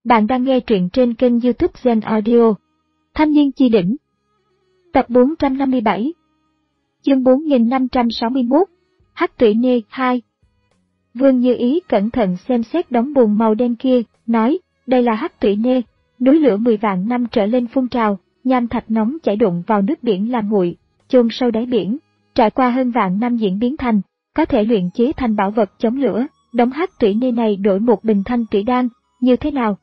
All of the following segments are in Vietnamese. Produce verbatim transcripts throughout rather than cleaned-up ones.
Bạn đang nghe truyện trên kênh YouTube Zen Audio. Thanh niên chi đỉnh. Tập bốn trăm năm mươi bảy. Chương bốn nghìn năm trăm sáu mươi mốt. Hắc Tụy Nê hai. Vương Như Ý cẩn thận xem xét đống bùn màu đen kia, nói, đây là Hắc Tụy Nê, núi lửa mười vạn năm trở lên phun trào, nham thạch nóng chảy đụng vào nước biển làm nguội, chôn sâu đáy biển, trải qua hơn vạn năm diễn biến thành, có thể luyện chế thành bảo vật chống lửa. Đống Hắc Tụy Nê này đổi một bình thanh tụy đan, như thế nào?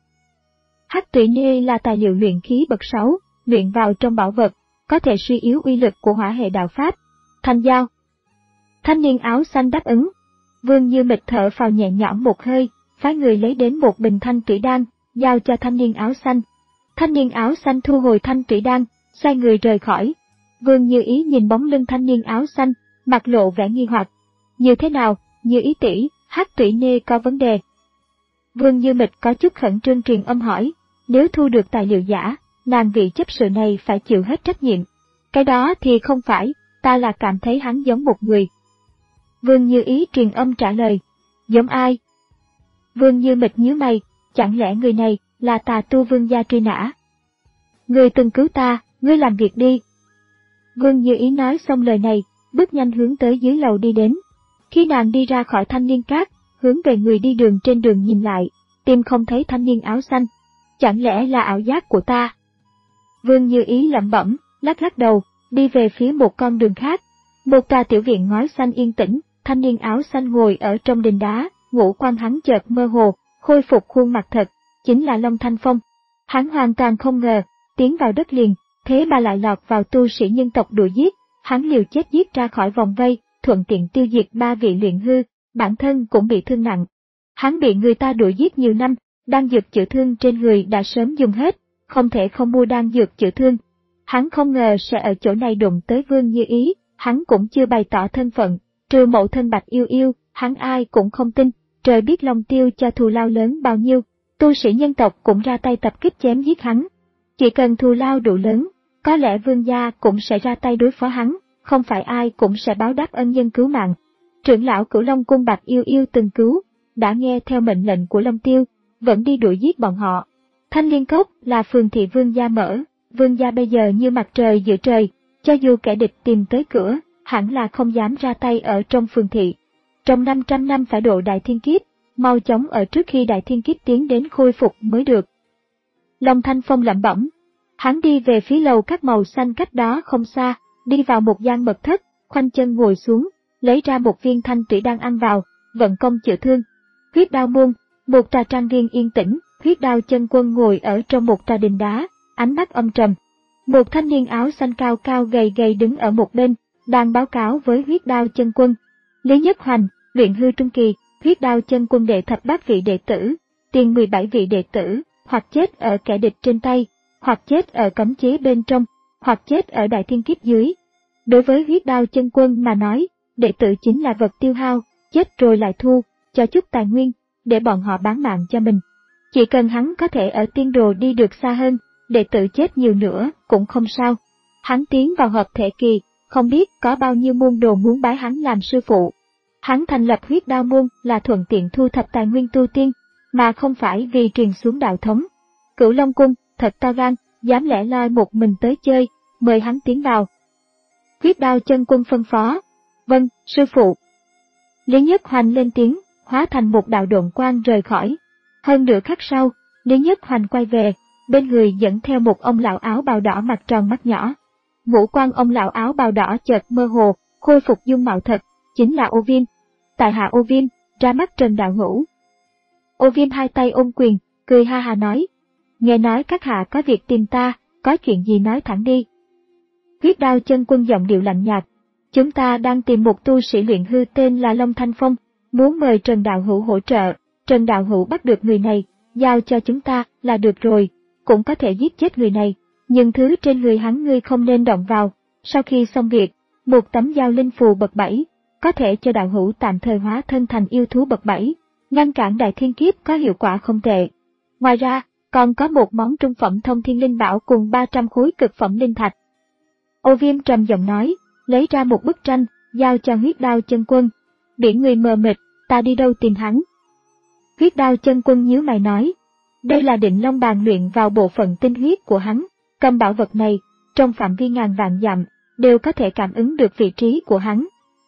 Hắc Tụy Nê là tài liệu luyện khí bậc sáu, luyện vào trong bảo vật, có thể suy yếu uy lực của hỏa hệ đạo pháp. Thành giao. Thanh niên áo xanh đáp ứng. Vương Như Mịch thở phào nhẹ nhõm một hơi, phái người lấy đến một bình thanh tụy đan, giao cho thanh niên áo xanh. Thanh niên áo xanh thu hồi thanh tụy đan, xoay người rời khỏi. Vương Như Ý nhìn bóng lưng thanh niên áo xanh, mặt lộ vẻ nghi hoặc. Như thế nào, Như Ý tỷ, Hắc Tụy Nê có vấn đề? Vương Như Mịch có chút khẩn trương truyền âm hỏi, nếu thu được tài liệu giả, nàng vị chấp sự này phải chịu hết trách nhiệm. Cái đó thì không phải, ta là cảm thấy hắn giống một người. Vương Như Ý truyền âm trả lời, giống ai? Vương Như Mịch nhíu mày, chẳng lẽ người này là Tà Tu Vương gia truy nã? Người từng cứu ta, ngươi làm việc đi. Vương Như Ý nói xong lời này, bước nhanh hướng tới dưới lầu đi đến. Khi nàng đi ra khỏi thanh niên cát, hướng về người đi đường trên đường nhìn lại, tìm không thấy thanh niên áo xanh. Chẳng lẽ là ảo giác của ta? Vương Như Ý lẩm bẩm, lắc lắc đầu, đi về phía một con đường khác. Một tòa tiểu viện ngói xanh yên tĩnh, thanh niên áo xanh ngồi ở trong đình đá, ngũ quan hắn chợt mơ hồ, khôi phục khuôn mặt thật, chính là Long Thanh Phong. Hắn hoàn toàn không ngờ, tiến vào đất liền, thế mà lại lọt vào tu sĩ nhân tộc đuổi giết, hắn liều chết giết ra khỏi vòng vây, thuận tiện tiêu diệt ba vị luyện hư, bản thân cũng bị thương nặng. Hắn bị người ta đuổi giết nhiều năm, đan dược chữa thương trên người đã sớm dùng hết, không thể không mua đan dược chữa thương. Hắn không ngờ sẽ ở chỗ này đụng tới Vương Như Ý, hắn cũng chưa bày tỏ thân phận, trừ mẫu thân Bạch Yêu Yêu, hắn ai cũng không tin, trời biết Long Tiêu cho thù lao lớn bao nhiêu, tu sĩ nhân tộc cũng ra tay tập kích chém giết hắn. Chỉ cần thù lao đủ lớn, có lẽ Vương gia cũng sẽ ra tay đối phó hắn, không phải ai cũng sẽ báo đáp ân nhân cứu mạng. Trưởng lão Cửu Long cung Bạch Yêu Yêu từng cứu, đã nghe theo mệnh lệnh của Long Tiêu, vẫn đi đuổi giết bọn họ. Thanh Liên Cốc là phường thị Vương gia mở, Vương gia bây giờ như mặt trời giữa trời, cho dù kẻ địch tìm tới cửa, hẳn là không dám ra tay ở trong phường thị. Trong năm trăm năm phải độ đại thiên kiếp, mau chóng ở trước khi đại thiên kiếp tiến đến khôi phục mới được. Long Thanh Phong lẩm bẩm, hắn đi về phía lầu các màu xanh cách đó không xa, đi vào một gian mật thất, khoanh chân ngồi xuống, lấy ra một viên thanh tụy đan ăn vào, vận công chữa thương. Huyết Đao môn, một trà trang viên yên tĩnh, Huyết Đao chân quân ngồi ở trong một trà đình đá, ánh mắt âm trầm. Một thanh niên áo xanh cao cao gầy gầy đứng ở một bên, đang báo cáo với Huyết Đao chân quân. Lý Nhất Hoành, luyện hư trung kỳ, Huyết Đao chân quân đệ thập bát vị đệ tử, tiền mười bảy vị đệ tử, hoặc chết ở kẻ địch trên tay, hoặc chết ở cấm chế bên trong, hoặc chết ở đại thiên kiếp dưới. Đối với Huyết Đao chân quân mà nói, đệ tử chính là vật tiêu hao, chết rồi lại thu, cho chút tài nguyên, để bọn họ bán mạng cho mình. Chỉ cần hắn có thể ở tiên đồ đi được xa hơn, đệ tử chết nhiều nữa cũng không sao. Hắn tiến vào hợp thể kỳ, không biết có bao nhiêu môn đồ muốn bái hắn làm sư phụ. Hắn thành lập Huyết Đao môn là thuận tiện thu thập tài nguyên tu tiên, mà không phải vì truyền xuống đạo thống. Cửu Long cung, thật to gan, dám lẻ loi một mình tới chơi, mời hắn tiến vào. Huyết Đao chân quân phân phó, vâng, sư phụ. Lý Nhất Hoành lên tiếng, hóa thành một đạo độn quang rời khỏi. Hơn nửa khắc sau, Lý Nhất Hoành quay về, bên người dẫn theo một ông lão áo bào đỏ mặt tròn mắt nhỏ. Ngũ quan ông lão áo bào đỏ chợt mơ hồ, khôi phục dung mạo thật, chính là Ô Viêm. Tại hạ Ô Viêm, ra mắt Trần đạo hữu. Ô Viêm hai tay ôm quyền, cười ha ha nói, nghe nói các hạ có việc tìm ta, có chuyện gì nói thẳng đi. Huyết Đao chân quân giọng điệu lạnh nhạt, chúng ta đang tìm một tu sĩ luyện hư tên là Long Thanh Phong, muốn mời Trần đạo hữu hỗ trợ. Trần đạo hữu bắt được người này, giao cho chúng ta là được rồi, cũng có thể giết chết người này, nhưng thứ trên người hắn ngươi không nên động vào. Sau khi xong việc, một tấm giao linh phù bậc bảy, có thể cho đạo hữu tạm thời hóa thân thành yêu thú bậc bảy, ngăn cản đại thiên kiếp có hiệu quả không tệ. Ngoài ra, còn có một món trung phẩm thông thiên linh bảo cùng ba trăm khối cực phẩm linh thạch. Ô Viêm trầm giọng nói, lấy ra một bức tranh, giao cho Huyết Đao chân quân. Biển người mờ mịt, ta đi đâu tìm hắn? Huyết Đao chân quân nhíu mày nói, Đây là Định Long Bàng luyện vào bộ phận tinh huyết của hắn, cầm bảo vật này, trong phạm vi ngàn vạn dặm, đều có thể cảm ứng được vị trí của hắn.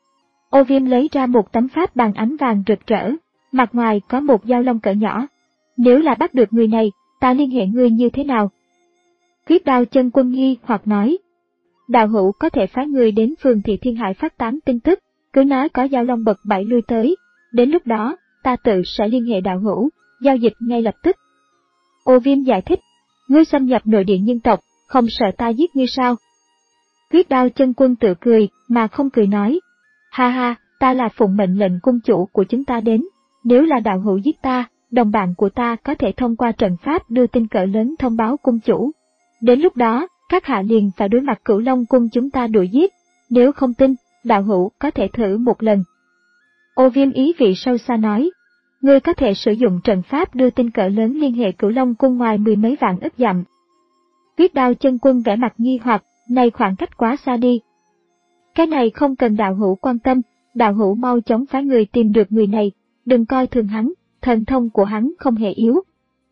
Ô Viêm lấy ra một tấm pháp bàn ánh vàng rực rỡ, mặt ngoài có một dao long cỡ nhỏ. Nếu là bắt được người này, ta liên hệ ngươi như thế nào? Huyết Đao Chân Quân nghi hoặc nói. Đạo hữu có thể phái người đến phường thị Thiên Hải phát tán tin tức, cứ nói có dao long bậc bảy lui tới, đến lúc đó, ta tự sẽ liên hệ đạo hữu, giao dịch ngay lập tức. Ô Viêm giải thích, ngươi xâm nhập nội địa nhân tộc, không sợ ta giết ngươi sao? Huyết Đao Chân Quân tự cười, mà không cười nói. Ha ha, ta là phụng mệnh lệnh cung chủ của chúng ta đến, nếu là đạo hữu giết ta, đồng bạn của ta có thể thông qua trận pháp đưa tin cỡ lớn thông báo cung chủ. Đến lúc đó, các hạ liền phải đối mặt Cửu Long cung chúng ta đuổi giết, nếu không tin, đạo hữu có thể thử một lần. Ô Viêm ý vị sâu xa nói, ngươi có thể sử dụng trận pháp đưa tin cỡ lớn liên hệ Cửu Long cung ngoài mười mấy vạn ức dặm. Huyết Đao Chân Quân vẻ mặt nghi hoặc, này khoảng cách quá xa đi. Cái này không cần đạo hữu quan tâm, đạo hữu mau chóng phái người tìm được người này, đừng coi thường hắn, thần thông của hắn không hề yếu.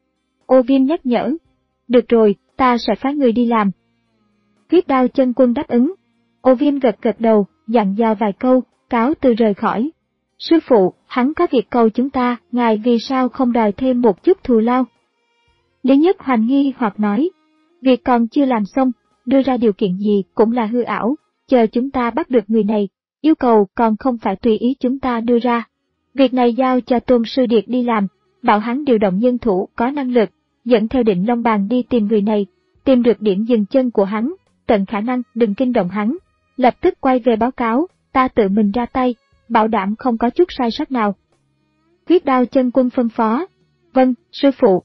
Ô Viêm nhắc nhở, được rồi, ta sẽ phái người đi làm. Huyết Đao Chân Quân đáp ứng. Ô Viêm gật gật đầu, dặn dò vài câu, cáo từ rời khỏi. Sư phụ, hắn có việc cầu chúng ta, ngài vì sao không đòi thêm một chút thù lao? Lý Nhất Hoành nghi hoặc nói, việc còn chưa làm xong, đưa ra điều kiện gì cũng là hư ảo, chờ chúng ta bắt được người này, yêu cầu còn không phải tùy ý chúng ta đưa ra. Việc này giao cho Tôn Sư Điệt đi làm, bảo hắn điều động nhân thủ có năng lực, dẫn theo Định Long Bàng đi tìm người này, tìm được điểm dừng chân của hắn, tận khả năng đừng kinh động hắn, lập tức quay về báo cáo, ta tự mình ra tay, bảo đảm không có chút sai sót nào. Huyết Đao Chân Quân phân phó, vâng, sư phụ.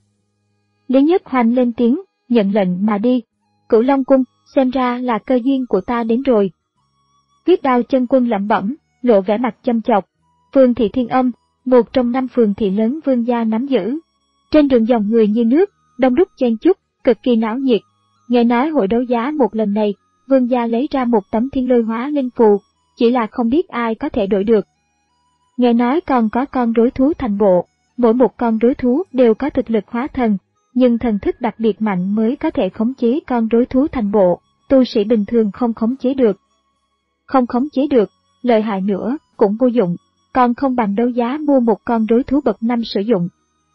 Lý Nhất Hoành lên tiếng, nhận lệnh mà đi. Cửu Long cung, xem ra là cơ duyên của ta đến rồi. Huyết Đao Chân Quân lẩm bẩm, lộ vẻ mặt châm chọc. Phường thị Thiên Âm, một trong năm phường thị lớn Vương gia nắm giữ. Trên đường dòng người như nước, đông đúc chen chúc, cực kỳ náo nhiệt. Nghe nói hội đấu giá một lần này, Vương gia lấy ra một tấm thiên lôi hóa linh phù, chỉ là không biết ai có thể đổi được. Nghe nói còn có con rối thú thành bộ, mỗi một con rối thú đều có thực lực hóa thần, nhưng thần thức đặc biệt mạnh mới có thể khống chế con rối thú thành bộ, tu sĩ bình thường không khống chế được. Không khống chế được, lợi hại nữa, cũng vô dụng, còn không bằng đấu giá mua một con rối thú bậc năm sử dụng.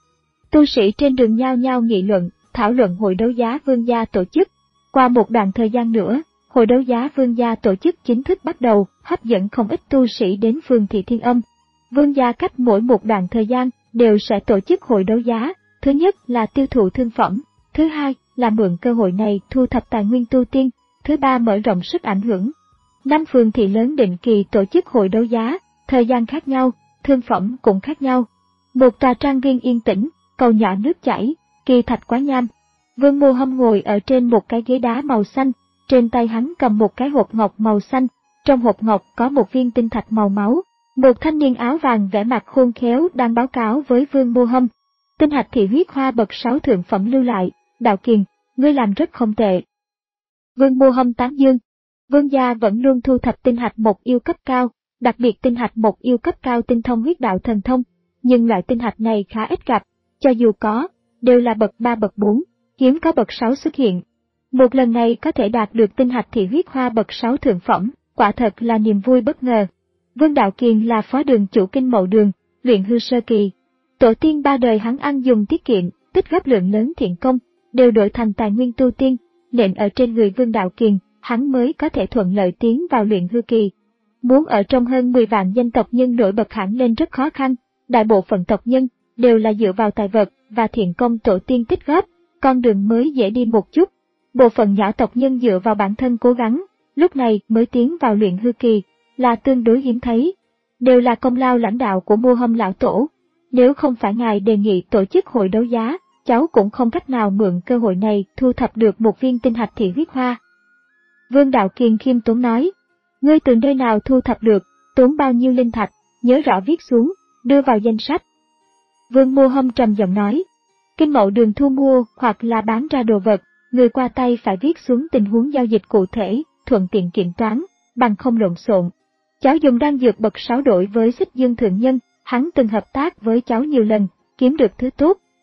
Tu sĩ trên đường nhao nhao nghị luận, thảo luận hội đấu giá Vương gia tổ chức. Qua một đoạn thời gian nữa, hội đấu giá Vương gia tổ chức chính thức bắt đầu, hấp dẫn không ít tu sĩ đến phường thị Thiên Âm. Vương gia cách mỗi một đoạn thời gian đều sẽ tổ chức hội đấu giá, thứ nhất là tiêu thụ thương phẩm, thứ hai là mượn cơ hội này thu thập tài nguyên tu tiên, thứ ba mở rộng sức ảnh hưởng. Năm phường thị lớn định kỳ tổ chức hội đấu giá, thời gian khác nhau, thương phẩm cũng khác nhau. Một tòa trang viên yên tĩnh, cầu nhỏ nước chảy, kỳ thạch quá nham. Vương Mô Hâm ngồi ở trên một cái ghế đá màu xanh, trên tay hắn cầm một cái hộp ngọc màu xanh, trong hộp ngọc có một viên tinh thạch màu máu. Một thanh niên áo vàng vẻ mặt khôn khéo đang báo cáo với Vương Mô Hâm. Tinh hạch thị huyết hoa bậc sáu thượng phẩm lưu lại, Đạo Kiền, ngươi làm rất không tệ. Vương Mô Hâm tán dương. Vương gia vẫn luôn thu thập tinh hạch một yêu cấp cao, đặc biệt tinh hạch một yêu cấp cao tinh thông huyết đạo thần thông, nhưng loại tinh hạch này khá ít gặp, cho dù có, đều là bậc ba bậc bốn, hiếm có bậc sáu xuất hiện. Một lần này có thể đạt được tinh hạch thị huyết hoa bậc sáu thượng phẩm, quả thật là niềm vui bất ngờ. Vương Đạo Kiền là phó đường chủ Kinh Mậu Đường, luyện hư sơ kỳ. Tổ tiên ba đời hắn ăn dùng tiết kiệm, tích góp lượng lớn thiện công, đều đổi thành tài nguyên tu tiên, nên ở trên người Vương Đạo Kiền, hắn mới có thể thuận lợi tiến vào luyện hư kỳ. Muốn ở trong hơn mười vạn danh tộc nhân nổi bật hẳn lên rất khó khăn, đại bộ phận tộc nhân đều là dựa vào tài vật và thiện công tổ tiên tích góp, con đường mới dễ đi một chút. Bộ phận nhỏ tộc nhân dựa vào bản thân cố gắng, lúc này mới tiến vào luyện hư kỳ, là tương đối hiếm thấy. Đều là công lao lãnh đạo của Mô Hâm lão tổ. Nếu không phải ngài đề nghị tổ chức hội đấu giá, cháu cũng không cách nào mượn cơ hội này thu thập được một viên tinh hạch thị huyết hoa. Vương Đạo Kiền khiêm tốn nói, ngươi từ nơi nào thu thập được, tốn bao nhiêu linh thạch, nhớ rõ viết xuống, đưa vào danh sách. Vương Mô Hâm trầm giọng nói, Kinh Mậu Đường thu mua hoặc là bán ra đồ vật, người qua tay phải viết xuống tình huống giao dịch cụ thể, thuận tiện kiện toán, bằng không lộn xộn. Cháu dùng đan dược bậc sáu đổi với Xích Dương thượng nhân, hắn từng hợp tác với cháu nhiều lần, kiếm được thứ tốt,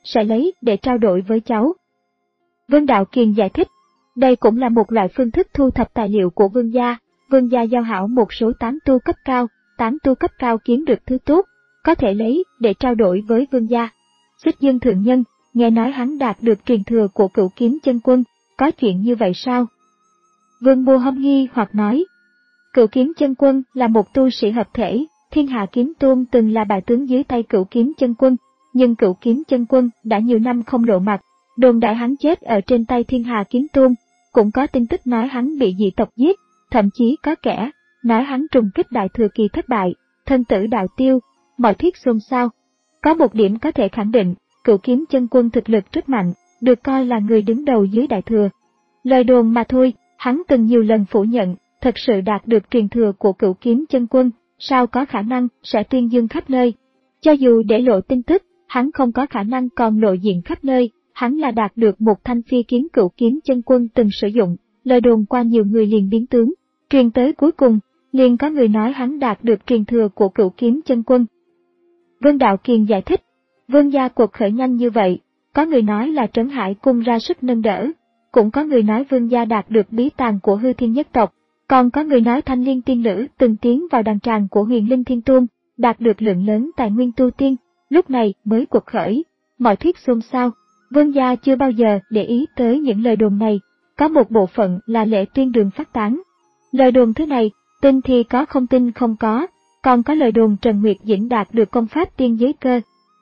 sẽ lấy để trao đổi với cháu. Vương Đạo Kiền giải thích, đây cũng là một loại phương thức thu thập tài liệu của vương gia. Vương gia giao hảo một số tán tu cấp cao, tán tu cấp cao kiếm được thứ tốt, có thể lấy để trao đổi với vương gia. Xích Dương thượng nhân, nghe nói hắn đạt được truyền thừa của Cửu Kiếm Chân Quân, có chuyện như vậy sao? Vương Mô Hâm nghi hoặc nói, Cửu Kiếm Chân Quân là một tu sĩ hợp thể, Thiên Hạ Kiếm Tôn từng là bại tướng dưới tay Cửu Kiếm Chân Quân, nhưng Cửu Kiếm Chân Quân đã nhiều năm không lộ mặt, đồn đại hắn chết ở trên tay Thiên Hạ Kiếm Tôn, cũng có tin tức nói hắn bị dị tộc giết, thậm chí có kẻ nói hắn trùng kích Đại Thừa Kỳ thất bại, thân tử đạo tiêu, mọi thuyết xôn xao. Có một điểm có thể khẳng định, Cửu Kiếm Chân Quân thực lực rất mạnh, được coi là người đứng đầu dưới Đại Thừa. Lời đồn mà thôi, hắn từng nhiều lần phủ nhận, thật sự đạt được truyền thừa của Cửu Kiếm Chân Quân, sao có khả năng sẽ tuyên dương khắp nơi. Cho dù để lộ tin tức, hắn không có khả năng còn lộ diện khắp nơi, hắn là đạt được một thanh phi kiếm Cửu Kiếm Chân Quân từng sử dụng, lời đồn qua nhiều người liền biến tướng, truyền tới cuối cùng, liền có người nói hắn đạt được truyền thừa của Cửu Kiếm Chân Quân. Vương Đạo Kiền giải thích, vương gia cuộc khởi nhanh như vậy, có người nói là Trấn Hải Cung ra sức nâng đỡ, cũng có người nói vương gia đạt được bí tàng của Hư Thiên nhất tộc, còn có người nói Thanh Liên tiên nữ từng tiến vào đàn tràng của Huyền Linh Thiên Tôn, đạt được lượng lớn tài nguyên tu tiên, lúc này mới cuộc khởi, mọi thuyết xôn xao. Vương gia chưa bao giờ để ý tới những lời đồn này, có một bộ phận là lễ tuyên đường phát tán. Lời đồn thứ này, tin thì có không tin không có, còn có lời đồn Trần Nguyệt Dĩnh đạt được công pháp tiên giới cơ.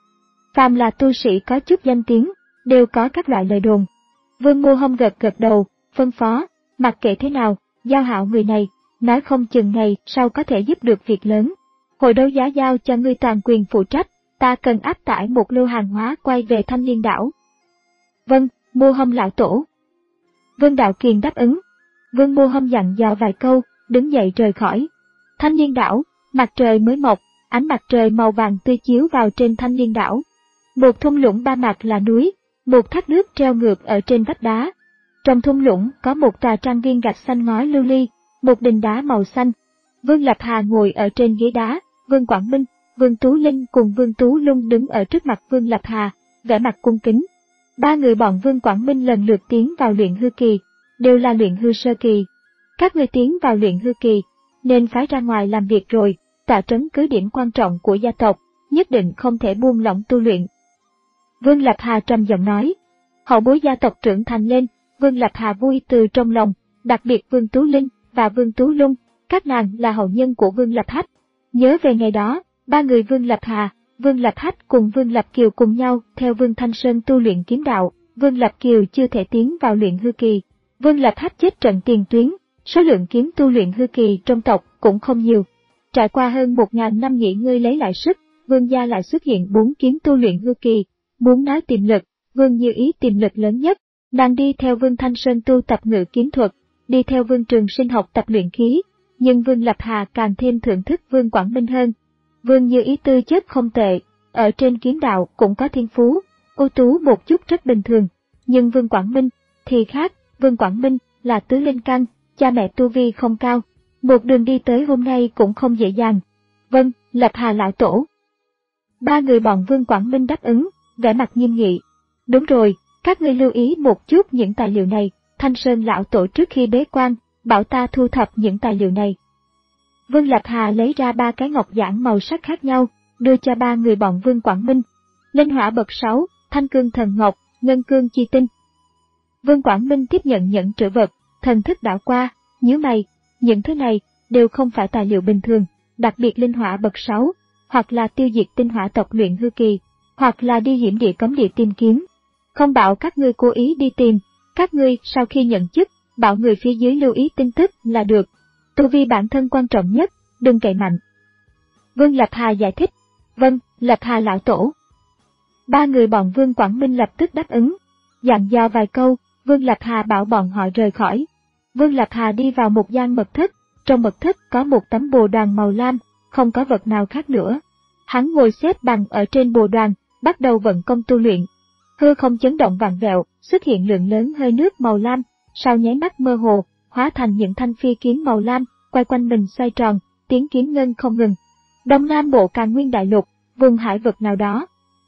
Phàm là tu sĩ có chút danh tiếng, đều có các loại lời đồn. Vương Mô Hâm gật gật đầu, phân phó, mặc kệ thế nào, giao hảo người này, nói không chừng ngày sau có thể giúp được việc lớn. Hội đấu giá giao cho ngươi toàn quyền phụ trách, ta cần áp tải một lô hàng hóa quay về Thanh Liên đảo. Vâng, Mô Hâm lão tổ. Vương Đạo Kiền đáp ứng. Vương Mô Hâm dặn dò vài câu, đứng dậy rời khỏi. Thanh Liên đảo, mặt trời mới mọc, ánh mặt trời màu vàng tươi chiếu vào trên Thanh Liên đảo. Một thung lũng ba mặt là núi, một thác nước treo ngược ở trên vách đá. Trong thung lũng có một tòa trang viên gạch xanh ngói lưu ly, một đình đá màu xanh. Vương Lập Hà ngồi ở trên ghế đá, Vương Quảng Minh, Vương Tú Linh cùng Vương Tú Lung đứng ở trước mặt Vương Lập Hà, vẻ mặt cung kính. Ba người bọn Vương Quảng Minh lần lượt tiến vào luyện hư kỳ, đều là luyện hư sơ kỳ. Các người tiến vào luyện hư kỳ, nên phái ra ngoài làm việc rồi, tọa trấn cứ điểm quan trọng của gia tộc, nhất định không thể buông lỏng tu luyện. Vương Lập Hà trầm giọng nói, hậu bối gia tộc trưởng thành lên, Vương Lập Hà vui từ trong lòng, đặc biệt Vương Tú Linh và Vương Tú Lung, các nàng là hậu nhân của Vương Lập Hách. Nhớ về ngày đó, ba người Vương Lập Hà, Vương Lập Hách cùng Vương Lập Kiều cùng nhau theo Vương Thanh Sơn tu luyện kiếm đạo, Vương Lập Kiều chưa thể tiến vào luyện hư kỳ. Vương Lập Hách chết trận tiền tuyến, số lượng kiếm tu luyện hư kỳ trong tộc cũng không nhiều. Trải qua hơn một ngàn năm nghỉ ngơi lấy lại sức, Vương gia lại xuất hiện bốn kiếm tu luyện hư kỳ. Muốn nói tiềm lực, Vương Như Ý tiềm lực lớn nhất, nàng đi theo Vương Thanh Sơn tu tập ngự kiếm thuật, đi theo Vương Trường Sinh học tập luyện khí, nhưng Vương Lập Hà càng thêm thưởng thức Vương Quảng Minh hơn. Vương Như Ý tư chất không tệ, ở trên kiếm đạo cũng có thiên phú, ưu tú một chút rất bình thường, nhưng Vương Quảng Minh thì khác, Vương Quảng Minh là tứ linh căn, cha mẹ tu vi không cao, một đường đi tới hôm nay cũng không dễ dàng. Vâng, Lập Hà lão tổ. Ba người bọn Vương Quảng Minh đáp ứng, vẻ mặt nghiêm nghị. Đúng rồi, các ngươi lưu ý một chút những tài liệu này, Thanh Sơn lão tổ trước khi bế quan, bảo ta thu thập những tài liệu này. Vương Lập Hà lấy ra ba cái ngọc giản màu sắc khác nhau, đưa cho ba người bọn Vương Quảng Minh. Linh hỏa bậc sáu, thanh cương thần ngọc, ngân cương chi tinh. Vương Quảng Minh tiếp nhận những trữ vật, thần thức đảo qua, nhíu mày, những thứ này đều không phải tài liệu bình thường, đặc biệt linh hỏa bậc sáu, hoặc là tiêu diệt tinh hỏa tộc luyện hư kỳ, hoặc là đi hiểm địa cấm địa tìm kiếm. Không bảo các ngươi cố ý đi tìm, các ngươi sau khi nhận chức, bảo người phía dưới lưu ý tin tức là được. Tu vi bản thân quan trọng nhất, đừng cậy mạnh. Vương Lập Hà giải thích, vâng, Lập Hà lão tổ. Ba người bọn Vương Quảng Minh lập tức đáp ứng, dặn dò vài câu, Vương Lập Hà bảo bọn họ rời khỏi. Vương Lập Hà đi vào một gian mật thất, trong mật thất có một tấm bồ đoàn màu lam, không có vật nào khác nữa. Hắn ngồi xếp bằng ở trên bồ đoàn, bắt đầu vận công tu luyện. Hư không chấn động vặn vẹo, xuất hiện lượng lớn hơi nước màu lam, sau nháy mắt mơ hồ, hóa thành những thanh phi kiếm màu lam, quay quanh mình xoay tròn, tiếng kiếm ngân không ngừng. Đông Nam Bộ Càn Nguyên đại lục, vùng hải vực nào đó.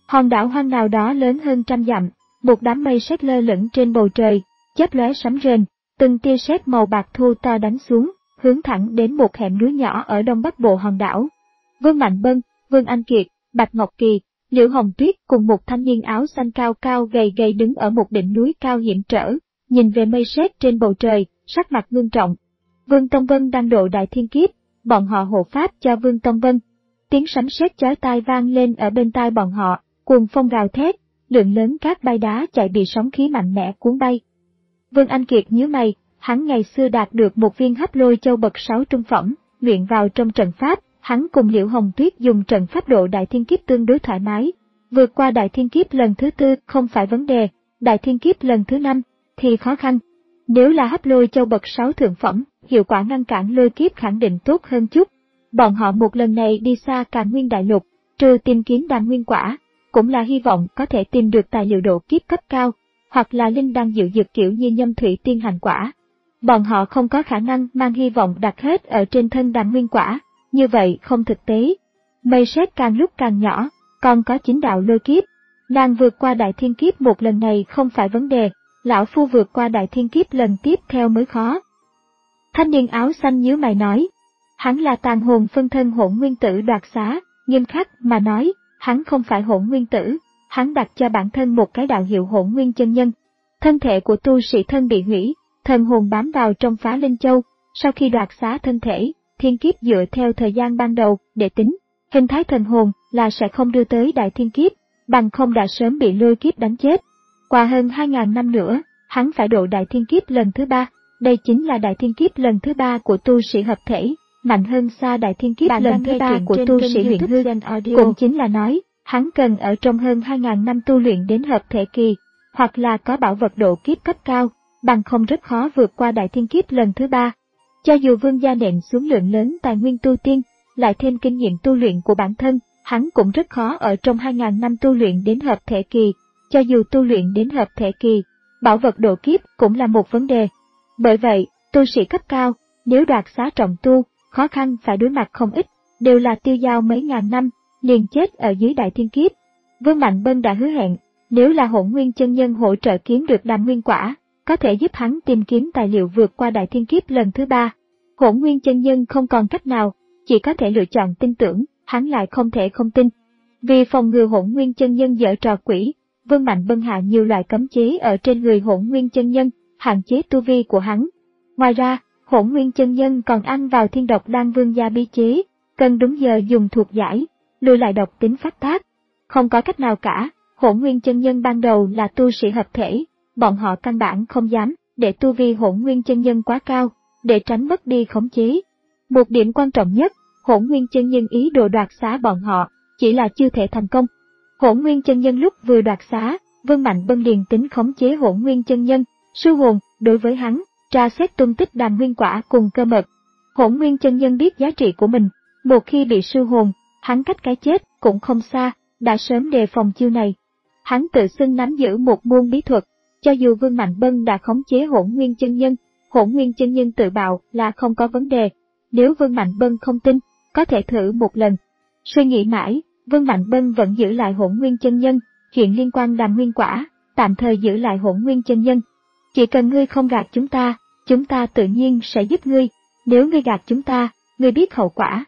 Hòn đảo hoang nào đó lớn hơn trăm dặm, một đám mây sét lơ lửng trên bầu trời, chớp lóe sấm rền, từng tia sét màu bạc thô to đánh xuống, hướng thẳng đến một hẻm núi nhỏ ở đông bắc bộ hòn đảo. Vương Mạnh Bân, Vương Anh Kiệt, Bạch Ngọc Kỳ, Liễu Hồng Tuyết cùng một thanh niên áo xanh cao cao gầy gầy đứng ở một đỉnh núi cao hiểm trở, nhìn về mây sét trên bầu trời, sắc mặt ngưng trọng. Vương Tông Vân đang độ đại thiên kiếp, bọn họ hộ pháp cho Vương Tông Vân. Tiếng sấm sét chói tai vang lên ở bên tai bọn họ, cuồng phong gào thét, lượng lớn cát bay đá chạy bị sóng khí mạnh mẽ cuốn bay. Vương Anh Kiệt nhíu mày, hắn ngày xưa đạt được một viên hấp lôi châu bậc sáu trung phẩm, luyện vào trong trận pháp, hắn cùng Liễu Hồng Tuyết dùng trận pháp độ đại thiên kiếp tương đối thoải mái. Vượt qua đại thiên kiếp lần thứ tư không phải vấn đề, đại thiên kiếp lần thứ năm thì khó khăn. Nếu là hấp lôi châu bậc sáu thượng phẩm, hiệu quả ngăn cản lôi kiếp khẳng định tốt hơn chút. Bọn họ một lần này đi xa Càn Nguyên Đại Lục, trừ tìm kiếm đan nguyên quả, cũng là hy vọng có thể tìm được tài liệu độ kiếp cấp cao, hoặc là linh đan diệu dược kiểu như nhâm thủy tiên hành quả. Bọn họ không có khả năng mang hy vọng đặt hết ở trên thân đan nguyên quả, như vậy không thực tế. Mây sét càng lúc càng nhỏ, còn có chính đạo lôi kiếp. Nàng vượt qua đại thiên kiếp một lần này không phải vấn đề, lão phu vượt qua đại thiên kiếp lần tiếp theo mới khó. Thanh niên áo xanh nhíu mày nói, hắn là tàn hồn phân thân Hỗn Nguyên Tử đoạt xá, nghiêm khắc mà nói, hắn không phải Hỗn Nguyên Tử, hắn đặt cho bản thân một cái đạo hiệu Hỗn Nguyên chân nhân. Thân thể của tu sĩ thân bị hủy, thần hồn bám vào trong Phá Linh Châu, sau khi đoạt xá thân thể, thiên kiếp dựa theo thời gian ban đầu để tính, hình thái thần hồn là sẽ không đưa tới đại thiên kiếp, bằng không đã sớm bị lôi kiếp đánh chết. Qua hơn hai ngàn năm nữa, hắn phải độ đại thiên kiếp lần thứ ba, đây chính là đại thiên kiếp lần thứ ba của tu sĩ hợp thể, mạnh hơn xa đại thiên kiếp lần thứ ba của tu sĩ luyện hư, cũng chính là nói, hắn cần ở trong hơn hai ngàn năm tu luyện đến hợp thể kỳ, hoặc là có bảo vật độ kiếp cấp cao, bằng không rất khó vượt qua đại thiên kiếp lần thứ ba. Cho dù vương gia nện xuống lượng lớn tài nguyên tu tiên, lại thêm kinh nghiệm tu luyện của bản thân, hắn cũng rất khó ở trong hai ngàn năm tu luyện đến hợp thể kỳ. Cho dù tu luyện đến hợp thể kỳ, bảo vật độ kiếp cũng là một vấn đề. Bởi vậy, tu sĩ cấp cao, nếu đoạt xá trọng tu, khó khăn phải đối mặt không ít, đều là tiêu dao mấy ngàn năm, liền chết ở dưới đại thiên kiếp. Vương Mạnh Bân đã hứa hẹn, nếu là Hỗn Nguyên chân nhân hỗ trợ kiếm được đan nguyên quả, có thể giúp hắn tìm kiếm tài liệu vượt qua đại thiên kiếp lần thứ ba. Hỗn Nguyên chân nhân không còn cách nào, chỉ có thể lựa chọn tin tưởng, hắn lại không thể không tin. Vì phòng ngừa Hỗn Nguyên chân nhân giở trò quỷ, Vương Mạnh Bân hạ nhiều loại cấm chế ở trên người Hỗn Nguyên chân nhân, hạn chế tu vi của hắn. Ngoài ra, Hỗn Nguyên chân nhân còn ăn vào thiên độc đan vương gia bí chế, cần đúng giờ dùng thuộc giải, lùi lại độc tính phát tác. Không có cách nào cả, Hỗn Nguyên chân nhân ban đầu là tu sĩ hợp thể, bọn họ căn bản không dám để tu vi Hỗn Nguyên chân nhân quá cao, để tránh mất đi khống chế. Một điểm quan trọng nhất, Hỗn Nguyên chân nhân ý đồ đoạt xá bọn họ, chỉ là chưa thể thành công. Hỗn Nguyên chân nhân lúc vừa đoạt xá, Vương Mạnh Bân liền tính khống chế Hỗn Nguyên chân nhân, sư hồn, đối với hắn, tra xét tung tích đan nguyên quả cùng cơ mật. Hỗn Nguyên chân nhân biết giá trị của mình, một khi bị sư hồn, hắn cách cái chết cũng không xa, đã sớm đề phòng chiêu này. Hắn tự xưng nắm giữ một môn bí thuật, cho dù Vương Mạnh Bân đã khống chế Hỗn Nguyên chân nhân, Hỗn Nguyên chân nhân tự bạo là không có vấn đề. Nếu Vương Mạnh Bân không tin, có thể thử một lần. Suy nghĩ mãi, Vương Mạnh Bân vẫn giữ lại Hỗn Nguyên chân nhân, chuyện liên quan đan nguyên quả, tạm thời giữ lại Hỗn Nguyên chân nhân. Chỉ cần ngươi không gạt chúng ta, chúng ta tự nhiên sẽ giúp ngươi, nếu ngươi gạt chúng ta, ngươi biết hậu quả.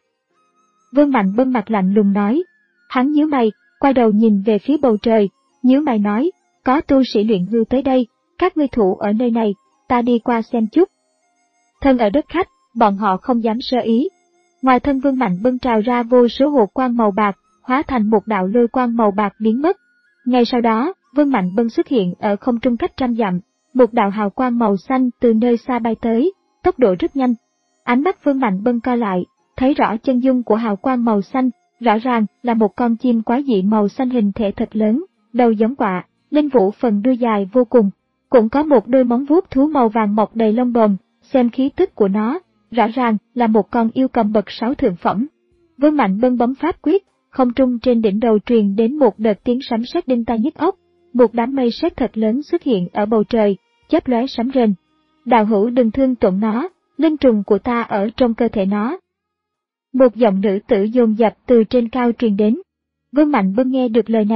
Vương Mạnh Bân mặt lạnh lùng nói. Hắn nhíu mày, quay đầu nhìn về phía bầu trời, nhíu mày nói, có tu sĩ luyện hư tới đây, các ngươi thủ ở nơi này, ta đi qua xem chút. Thân ở đất khách, bọn họ không dám sơ ý. Ngoài thân Vương Mạnh Bân trào ra vô số hồ quang màu bạc, hóa thành một đạo lôi quang màu bạc biến mất. Ngay sau đó, Vương Mạnh Bân xuất hiện ở không trung cách trăm dặm, một đạo hào quang màu xanh từ nơi xa bay tới, tốc độ rất nhanh. Ánh mắt Vương Mạnh Bân co lại, thấy rõ chân dung của hào quang màu xanh, rõ ràng là một con chim quái dị màu xanh hình thể thật lớn, đầu giống quạ, linh vũ phần đuôi dài vô cùng, cũng có một đôi móng vuốt thú màu vàng mọc đầy lông bồm, xem khí tức của nó, rõ ràng là một con yêu cầm bậc sáu thượng phẩm. Vương Mạnh Bân bấm pháp quyết, không trung trên đỉnh đầu truyền đến một đợt tiếng sấm sét đinh tai nhức óc, một đám mây sét thật lớn xuất hiện ở bầu trời, chớp lóe sấm rền. Đạo hữu đừng thương tổn nó, linh trùng của ta ở trong cơ thể nó. Một giọng nữ tử dồn dập từ trên cao truyền đến. Vương Mạnh Bân nghe được lời này,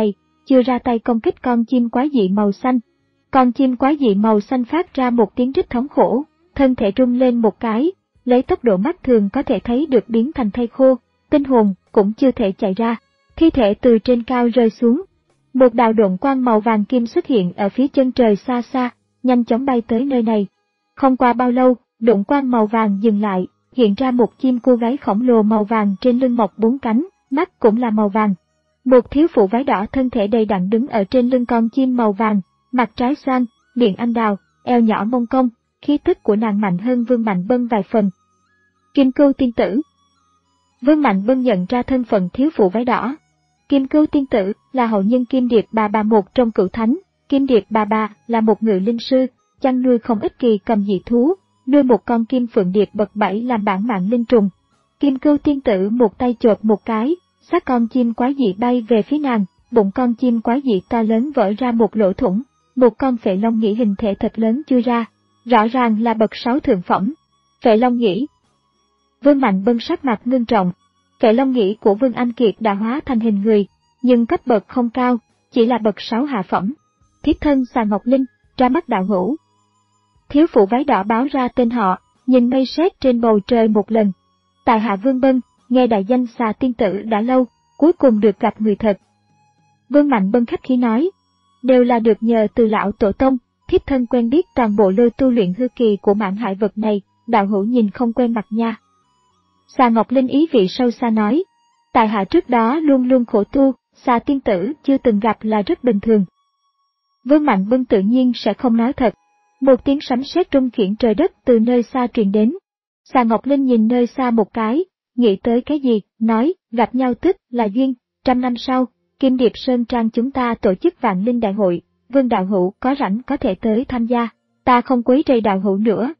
chưa ra tay công kích con chim quái dị màu xanh. Con chim quái dị màu xanh phát ra một tiếng rít thống khổ, thân thể rung lên một cái, lấy tốc độ mắt thường có thể thấy được biến thành thây khô, tinh hồn cũng chưa thể chạy ra. Thi thể từ trên cao rơi xuống. Một đạo độn quang màu vàng kim xuất hiện ở phía chân trời xa xa, nhanh chóng bay tới nơi này. Không qua bao lâu, độn quang màu vàng dừng lại, hiện ra một chim cô gái khổng lồ màu vàng trên lưng mọc bốn cánh, mắt cũng là màu vàng. Một thiếu phụ váy đỏ thân thể đầy đặn đứng ở trên lưng con chim màu vàng, mặt trái xoan, miệng anh đào, eo nhỏ mông cong, khí tức của nàng mạnh hơn Vương Mạnh Bân vài phần. Kim Cưu tiên tử. Vương Mạnh Bân nhận ra thân phận thiếu phụ váy đỏ. Kim Cưu tiên tử là hậu nhân Kim Điệp Bà Bà một trong cửu thánh. Kim Điệp Bà Bà là một ngự linh sư, chăn nuôi không ít kỳ cầm dị thú, nuôi một con kim phượng điệp bậc bảy làm bản mạng linh trùng. Kim Cưu tiên tử một tay chộp một cái, xác con chim quái dị bay về phía nàng, bụng con chim quái dị to lớn vỡ ra một lỗ thủng, một con phệ long nhĩ hình thể thật lớn chui ra, rõ ràng là bậc sáu thượng phẩm. Phệ long nhĩ. Vương Mạnh Bân sắc mặt ngưng trọng. Phệ long nhĩ của Vương Anh Kiệt đã hóa thành hình người, nhưng cấp bậc không cao, chỉ là bậc sáu hạ phẩm. Thiếp thân Xà Ngọc Linh, ra mắt đạo hữu. Thiếu phụ váy đỏ báo ra tên họ, nhìn mây sét trên bầu trời một lần. Tại hạ Vương Bân, nghe đại danh Xà tiên tử đã lâu, cuối cùng được gặp người thật. Vương Mạnh Bân khách khí nói, đều là được nhờ từ lão tổ tông, thiếp thân quen biết toàn bộ lôi tu luyện hư kỳ của mãn hải vật này, đạo hữu nhìn không quen mặt nha. Xà Ngọc Linh ý vị sâu xa nói, tại hạ trước đó luôn luôn khổ tu, Xà tiên tử chưa từng gặp là rất bình thường. Vương Mạnh Bân tự nhiên sẽ không nói thật. Một tiếng sấm sét rung chuyển trời đất từ nơi xa truyền đến. Xà Ngọc Linh nhìn nơi xa một cái, nghĩ tới cái gì, nói, gặp nhau tức là duyên, trăm năm sau, Kim Điệp Sơn Trang chúng ta tổ chức vạn linh đại hội, Vương đạo hữu có rảnh có thể tới tham gia, ta không quấy rầy đạo hữu nữa.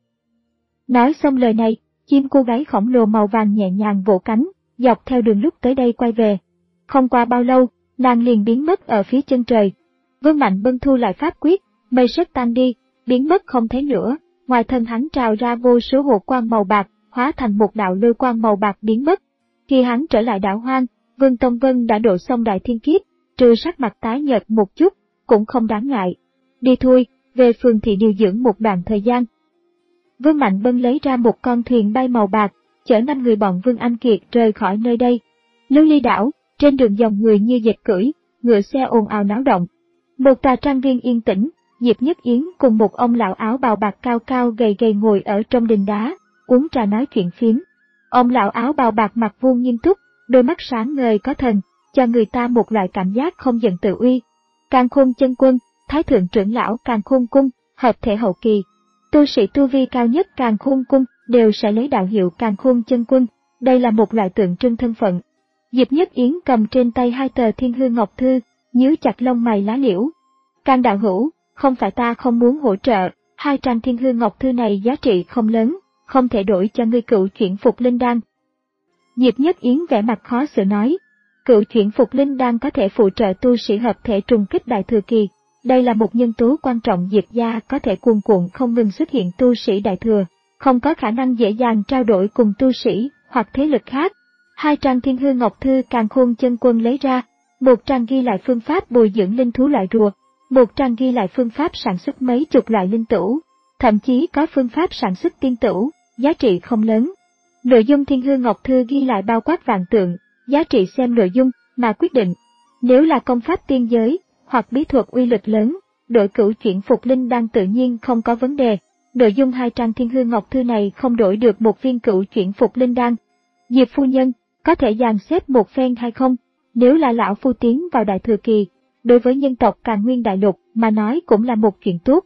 Nói xong lời này, chim cô gái khổng lồ màu vàng nhẹ nhàng vỗ cánh, dọc theo đường lúc tới đây quay về. Không qua bao lâu, nàng liền biến mất ở phía chân trời. Vương Mạnh Bân thu lại pháp quyết, mây sét tan đi, biến mất không thấy nữa, ngoài thân hắn trào ra vô số hồ quang màu bạc, hóa thành một đạo lôi quang màu bạc biến mất. Khi hắn trở lại đảo hoang, Vương Tông Vân đã độ xong đại thiên kiếp, trừ sắc mặt tái nhợt một chút, cũng không đáng ngại. Đi thôi, về phường thị điều dưỡng một đoạn thời gian. Vương Mạnh Bân lấy ra một con thuyền bay màu bạc, chở năm người bọn Vương Anh Kiệt rời khỏi nơi đây. Lưu ly đảo, trên đường dòng người như dệt cưỡi, ngựa xe ồn ào náo động. Một tòa trang viên yên tĩnh, Diệp Nhất Yến cùng một ông lão áo bào bạc cao cao gầy gầy ngồi ở trong đình đá, uống trà nói chuyện phiếm. Ông lão áo bào bạc mặt vuông nghiêm túc, đôi mắt sáng ngời có thần, cho người ta một loại cảm giác không giận tự uy. Càn Khôn chân quân, Thái thượng trưởng lão Càn Khôn cung, hợp thể hậu kỳ. Tu sĩ tu vi cao nhất Càn Khôn cung đều sẽ lấy đạo hiệu Càn Khôn chân quân, đây là một loại tượng trưng thân phận. Diệp Nhất Yến cầm trên tay hai tờ Thiên Hư Ngọc Thư, nhíu chặt lông mày lá liễu. Càn đạo hữu, không phải ta không muốn hỗ trợ, hai trang Thiên Hư Ngọc Thư này giá trị không lớn, không thể đổi cho ngươi cựu chuyển phục linh đan. Diệp Nhất Yến vẻ mặt khó xử nói, cựu chuyển phục linh đan có thể phụ trợ tu sĩ hợp thể trùng kích đại thừa kỳ, đây là một nhân tố quan trọng. Diệp gia có thể cuồn cuộn không ngừng xuất hiện tu sĩ đại thừa, không có khả năng dễ dàng trao đổi cùng tu sĩ hoặc thế lực khác. Hai trang Thiên Hư Ngọc Thư Càn Khôn chân quân lấy ra, một trang ghi lại phương pháp bồi dưỡng linh thú loại rùa, một trang ghi lại phương pháp sản xuất mấy chục loại linh tửu, thậm chí có phương pháp sản xuất tiên tửu, giá trị không lớn. Nội dung Thiên Hư Ngọc Thư ghi lại bao quát vạn tượng, giá trị xem nội dung mà quyết định. Nếu là công pháp tiên giới hoặc bí thuật uy lực lớn, đổi cửu chuyển phục linh đan tự nhiên không có vấn đề. Nội dung hai trang Thiên Hư Ngọc Thư này không đổi được một viên cửu chuyển phục linh đan. Diệp phu nhân, có thể dàn xếp một phen hay không? Nếu là lão phu tiến vào đại thừa kỳ, đối với nhân tộc Càn Nguyên đại lục mà nói cũng là một chuyện tốt.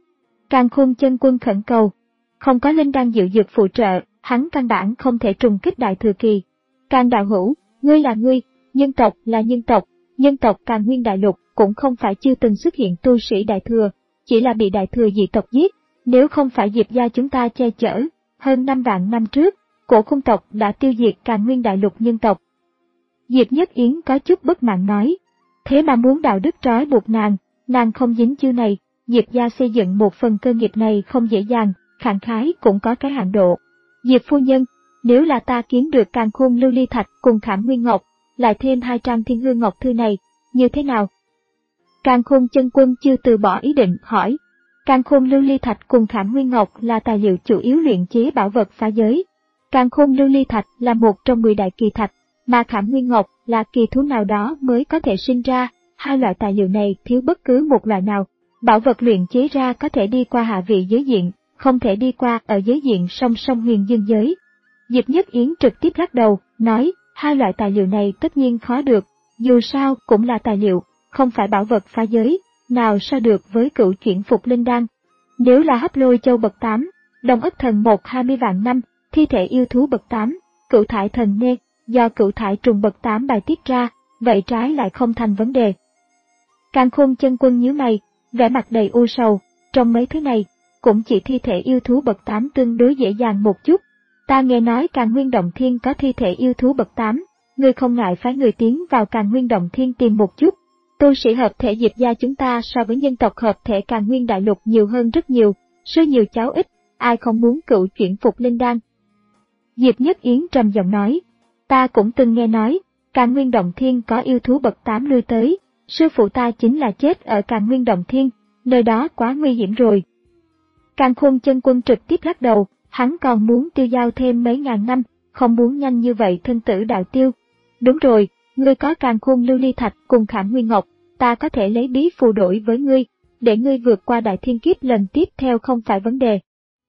Càn Khôn chân quân khẩn cầu, không có linh đan diệu dược phụ trợ, hắn căn bản không thể trùng kích đại thừa kỳ. Càn đạo hữu, ngươi là ngươi, nhân tộc là nhân tộc, nhân tộc Càn Nguyên đại lục cũng không phải chưa từng xuất hiện tu sĩ đại thừa, chỉ là bị đại thừa dị tộc giết. Nếu không phải Diệp gia chúng ta che chở, hơn năm vạn năm trước, Cổ Khung tộc đã tiêu diệt Càn Nguyên đại lục nhân tộc. Diệp Nhất Yến có chút bất mãn nói, thế mà muốn đạo đức trói buộc nàng, nàng không dính chiêu này. Diệp gia xây dựng một phần cơ nghiệp này không dễ dàng, khẳng khái cũng có cái hạn độ. Diệp phu nhân, nếu là ta kiếm được Càn Khôn lưu ly thạch cùng Khảm Nguyên Ngọc, lại thêm hai trang Thiên Hư Ngọc Thư này, như thế nào? Càn Khôn Chân Quân chưa từ bỏ ý định, hỏi. Càn Khôn Lưu Ly Thạch cùng Khảm Nguyên Ngọc là tài liệu chủ yếu luyện chế bảo vật phá giới. Càn Khôn Lưu Ly Thạch là một trong mười đại kỳ thạch, mà Khảm Nguyên Ngọc là kỳ thú nào đó mới có thể sinh ra. Hai loại tài liệu này thiếu bất cứ một loại nào. Bảo vật luyện chế ra có thể đi qua hạ vị giới diện, không thể đi qua ở giới diện song song huyền dương giới. Diệp Nhất Yến trực tiếp lắc đầu, nói, hai loại tài liệu này tất nhiên khó được, dù sao cũng là tài liệu, không phải bảo vật phá giới, nào so được với cửu chuyển phục linh đan. Nếu là hấp lôi châu bậc tám, đồng ất thần một hai mươi vạn năm, thi thể yêu thú bậc tám, cửu thải thần nê, do cửu thải trùng bậc tám bài tiết ra, vậy trái lại không thành vấn đề. Càn Khôn Chân Quân nhíu mày, vẻ mặt đầy u sầu, trong mấy thứ này, cũng chỉ thi thể yêu thú bậc tám tương đối dễ dàng một chút. Ta nghe nói Càn Nguyên Động Thiên có thi thể yêu thú bậc tám, ngươi không ngại phái người tiến vào Càn Nguyên Động Thiên tìm một chút. Tu sĩ hợp thể Diệp gia chúng ta so với nhân tộc hợp thể Càn Nguyên Đại Lục nhiều hơn rất nhiều, sư nhiều cháu ít, ai không muốn cựu chuyển phục linh đan. Diệp Nhất Yến trầm giọng nói, ta cũng từng nghe nói, Càn Nguyên Động Thiên có yêu thú bậc tám lui tới, sư phụ ta chính là chết ở Càn Nguyên Động Thiên, nơi đó quá nguy hiểm rồi. Càn Khôn Chân Quân trực tiếp lắc đầu, hắn còn muốn tiêu dao thêm mấy ngàn năm, không muốn nhanh như vậy thân tử đạo tiêu. Đúng rồi, ngươi có Càn Khôn Lưu Ly Thạch cùng Khảm Nguyên Ngọc, ta có thể lấy bí phù đổi với ngươi, để ngươi vượt qua đại thiên kiếp lần tiếp theo không phải vấn đề.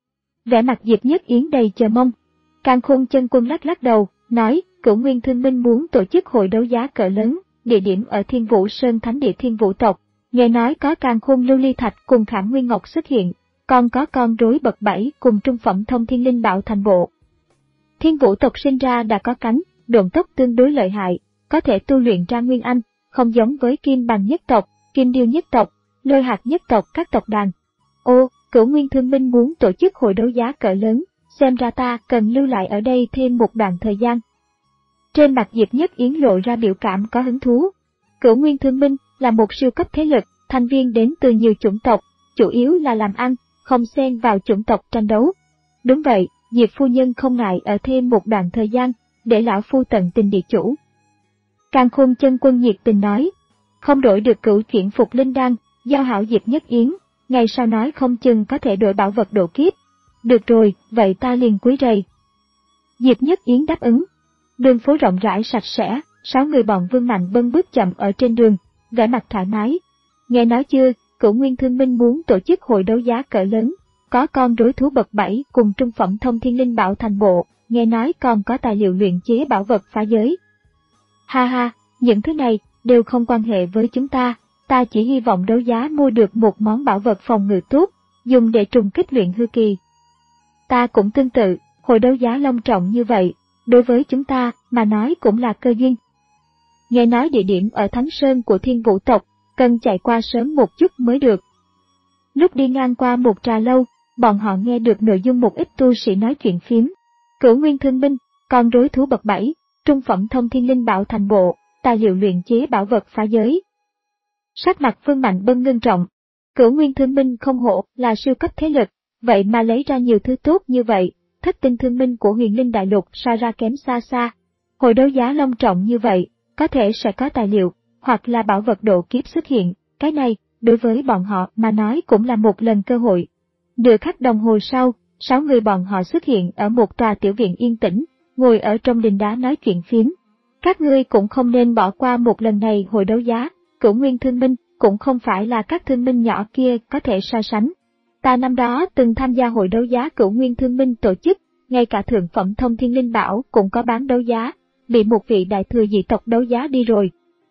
Vẻ mặt Diệp Nhất Yến đầy chờ mong. Càn Khôn Chân Quân lắc lắc đầu, nói, Cửu Nguyên Thương Minh muốn tổ chức hội đấu giá cỡ lớn, địa điểm ở Thiên Vũ Sơn Thánh Địa Thiên Vũ tộc. Nghe nói có Càn Khôn Lưu Ly Thạch cùng Khảm Nguyên Ngọc xuất hiện, còn có con rối bậc bảy cùng trung phẩm thông thiên linh bảo thành bộ. Thiên Vũ tộc sinh ra đã có cánh, độn tốc tương đối lợi hại, có thể tu luyện ra nguyên anh, không giống với Kim Bằng nhất tộc, Kim Điêu nhất tộc, Lôi Hạt nhất tộc các tộc đàn. Ô, Cửu Nguyên Thương Minh muốn tổ chức hội đấu giá cỡ lớn, xem ra ta cần lưu lại ở đây thêm một đoạn thời gian. Trên mặt Diệp Nhất Yến lộ ra biểu cảm có hứng thú. Cửu Nguyên Thương Minh là một siêu cấp thế lực, thành viên đến từ nhiều chủng tộc, chủ yếu là làm ăn, không xen vào chủng tộc tranh đấu. Đúng vậy, Diệp phu nhân không ngại ở thêm một đoạn thời gian, để lão phu tận tình địa chủ. Càn Khôn Chân Quân nhiệt tình nói, không đổi được cửu chuyển phục linh đan, giao hảo Diệp Nhất Yến, ngày sau nói không chừng có thể đổi bảo vật độ kiếp. Được rồi, vậy ta liền cúi rầy. Diệp Nhất Yến đáp ứng. Đường phố rộng rãi sạch sẽ, sáu người bọn Vương Mạnh Bân bước chậm ở trên đường, vẻ mặt thoải mái. Nghe nói chưa, Cửu Nguyên Thương Minh muốn tổ chức hội đấu giá cỡ lớn, có con rối thú bậc bảy cùng trung phẩm thông thiên linh bảo thành bộ, nghe nói còn có tài liệu luyện chế bảo vật phá giới. Ha ha, những thứ này đều không quan hệ với chúng ta, ta chỉ hy vọng đấu giá mua được một món bảo vật phòng ngự tốt, dùng để trùng kích luyện hư kỳ. Ta cũng tương tự, hội đấu giá long trọng như vậy, đối với chúng ta mà nói cũng là cơ duyên. Nghe nói địa điểm ở Thánh Sơn của Thiên Vũ tộc, cần chạy qua sớm một chút mới được. Lúc đi ngang qua một trà lâu, bọn họ nghe được nội dung một ít tu sĩ nói chuyện phiếm. Cửu Nguyên Thương Minh, con rối thú bậc bảy, trung phẩm thông thiên linh bảo thành bộ, tài liệu luyện chế bảo vật phá giới. Sắc mặt Vương Mạnh Bân ngưng trọng. Cửu Nguyên Thương Minh không hổ là siêu cấp thế lực, vậy mà lấy ra nhiều thứ tốt như vậy, thất tinh thương minh của Huyền Linh Đại Lục so ra kém xa xa. Hội đấu giá long trọng như vậy, có thể sẽ có tài liệu, hoặc là bảo vật độ kiếp xuất hiện, cái này, đối với bọn họ mà nói cũng là một lần cơ hội. Nửa khắc đồng hồ sau, sáu người bọn họ xuất hiện ở một tòa tiểu viện yên tĩnh, ngồi ở trong đình đá nói chuyện phiếm. Các ngươi cũng không nên bỏ qua một lần này hội đấu giá, Cửu Nguyên Thương Minh cũng không phải là các thương minh nhỏ kia có thể so sánh. Ta năm đó từng tham gia hội đấu giá Cửu Nguyên Thương Minh tổ chức, ngay cả thượng phẩm thông thiên linh bảo cũng có bán đấu giá, bị một vị đại thừa dị tộc đấu giá đi rồi.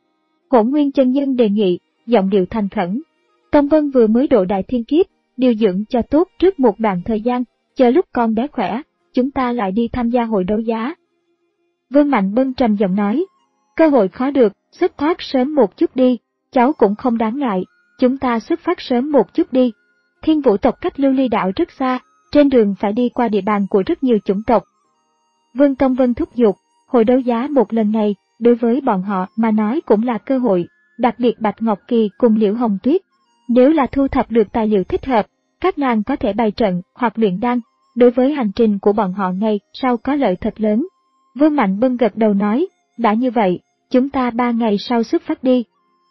Hỗn Nguyên chân nhân đề nghị, giọng điệu thành khẩn. Tông Vân vừa mới độ đại thiên kiếp, điều dưỡng cho tốt trước một đoạn thời gian, chờ lúc con bé khỏe, chúng ta lại đi tham gia hội đấu giá. Vương Mạnh Bân trầm giọng nói, cơ hội khó được, xuất phát sớm một chút đi, cháu cũng không đáng ngại, chúng ta xuất phát sớm một chút đi. Thiên Vũ tộc cách Lưu Ly Đạo rất xa, trên đường phải đi qua địa bàn của rất nhiều chủng tộc. Vương Tông Vân thúc giục, hội đấu giá một lần này, đối với bọn họ mà nói cũng là cơ hội, đặc biệt Bạch Ngọc Kỳ cùng Liễu Hồng Tuyết. Nếu là thu thập được tài liệu thích hợp, các nàng có thể bày trận hoặc luyện đan, đối với hành trình của bọn họ ngày sau có lợi thật lớn. Vương Mạnh Bân gật đầu nói, đã như vậy, chúng ta ba ngày sau xuất phát đi.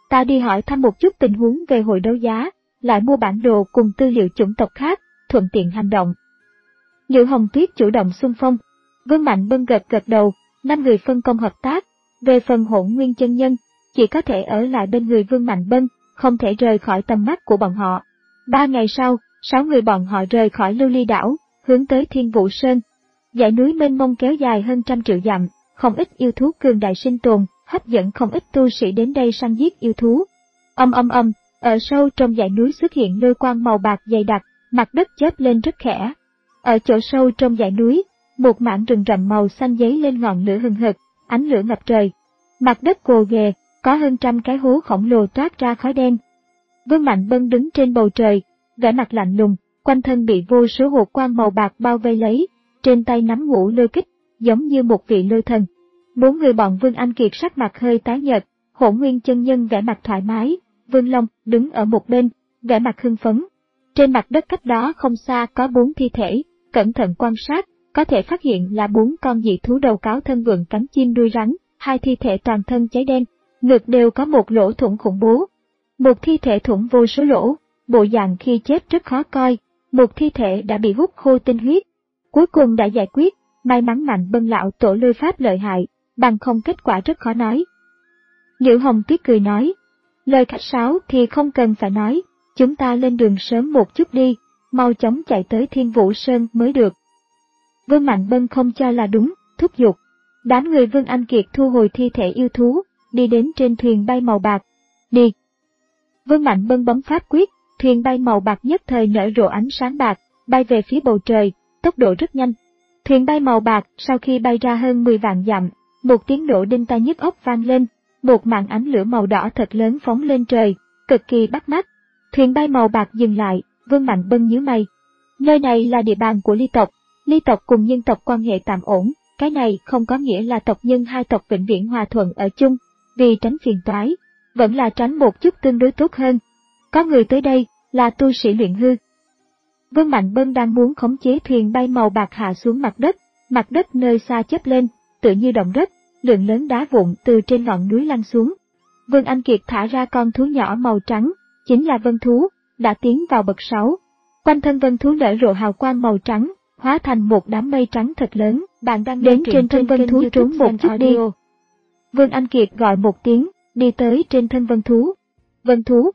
Ta đi hỏi thăm một chút tình huống về hội đấu giá, lại mua bản đồ cùng tư liệu chủng tộc khác, thuận tiện hành động. Liễu Hồng Tuyết chủ động xung phong. Vương Mạnh Bân gật gật đầu, năm người phân công hợp tác. Về phần Hỗn Nguyên chân nhân, chỉ có thể ở lại bên người Vương Mạnh Bân, không thể rời khỏi tầm mắt của bọn họ. Ba ngày sau, sáu người bọn họ rời khỏi Lưu Ly đảo, hướng tới Thiên Vũ Sơn. Dãy núi mênh mông kéo dài hơn trăm triệu dặm, không ít yêu thú cường đại sinh tồn, hấp dẫn không ít tu sĩ đến đây săn giết yêu thú. Âm âm âm, ở sâu trong dãy núi xuất hiện lôi quang màu bạc dày đặc, mặt đất chớp lên rất khẽ. Ở chỗ sâu trong dãy núi, một mảng rừng rậm màu xanh giấy lên ngọn lửa hừng hực, ánh lửa ngập trời. Mặt đất gồ ghề, có hơn trăm cái hố khổng lồ toát ra khói đen. Vương Mạnh Bân đứng trên bầu trời, vẻ mặt lạnh lùng, quanh thân bị vô số hột quang màu bạc bao vây lấy, trên tay nắm ngũ lôi kích, giống như một vị lôi thần. Bốn người bọn Vương Anh Kiệt sắc mặt hơi tái nhợt, Hỗn Nguyên chân nhân vẻ mặt thoải mái, Vương Long đứng ở một bên, vẻ mặt hưng phấn. Trên mặt đất cách đó không xa có bốn thi thể, cẩn thận quan sát, có thể phát hiện là bốn con dị thú đầu cáo thân vượn cánh chim đuôi rắn, hai thi thể toàn thân cháy đen, ngực đều có một lỗ thủng khủng bố. Một thi thể thủng vô số lỗ, bộ dạng khi chết rất khó coi, một thi thể đã bị hút khô tinh huyết. Cuối cùng đã giải quyết, may mắn Mạnh Bân lão tổ lôi pháp lợi hại, bằng không kết quả rất khó nói. Liễu Hồng Tuyết cười nói, lời khách sáo thì không cần phải nói, chúng ta lên đường sớm một chút đi, mau chóng chạy tới Thiên Vũ Sơn mới được. Vương Mạnh Bân không cho là đúng, thúc giục. Đám người Vương Anh Kiệt thu hồi thi thể yêu thú, đi đến trên thuyền bay màu bạc. Đi! Vương Mạnh Bân bấm pháp quyết, thuyền bay màu bạc nhất thời nở rộ ánh sáng bạc, bay về phía bầu trời, tốc độ rất nhanh. Thuyền bay màu bạc sau khi bay ra hơn mười vạn dặm, một tiếng nổ đinh tai nhức óc vang lên, một màn ánh lửa màu đỏ thật lớn phóng lên trời, cực kỳ bắt mắt. Thuyền bay màu bạc dừng lại, Vương Mạnh Bân nhíu mày. Nơi này là địa bàn của Ly tộc, Ly tộc cùng nhân tộc quan hệ tạm ổn, cái này không có nghĩa là tộc nhân hai tộc vĩnh viễn hòa thuận ở chung, vì tránh phiền toái, vẫn là tránh một chút tương đối tốt hơn. Có người tới đây, là tu sĩ luyện hư. Vương Mạnh Bân đang muốn khống chế thuyền bay màu bạc hạ xuống mặt đất, mặt đất nơi xa chớp lên, tự như động đất, lượng lớn đá vụn từ trên ngọn núi lăn xuống. Vương Anh Kiệt thả ra con thú nhỏ màu trắng, chính là vân thú, đã tiến vào bậc sáu. Quanh thân vân thú nở rộ hào quang màu trắng, hóa thành một đám mây trắng thật lớn. Bạn đang đến trên thân vân thú trốn một chút đi. Vương Anh Kiệt gọi một tiếng, đi tới trên thân vân thú. Vân thú.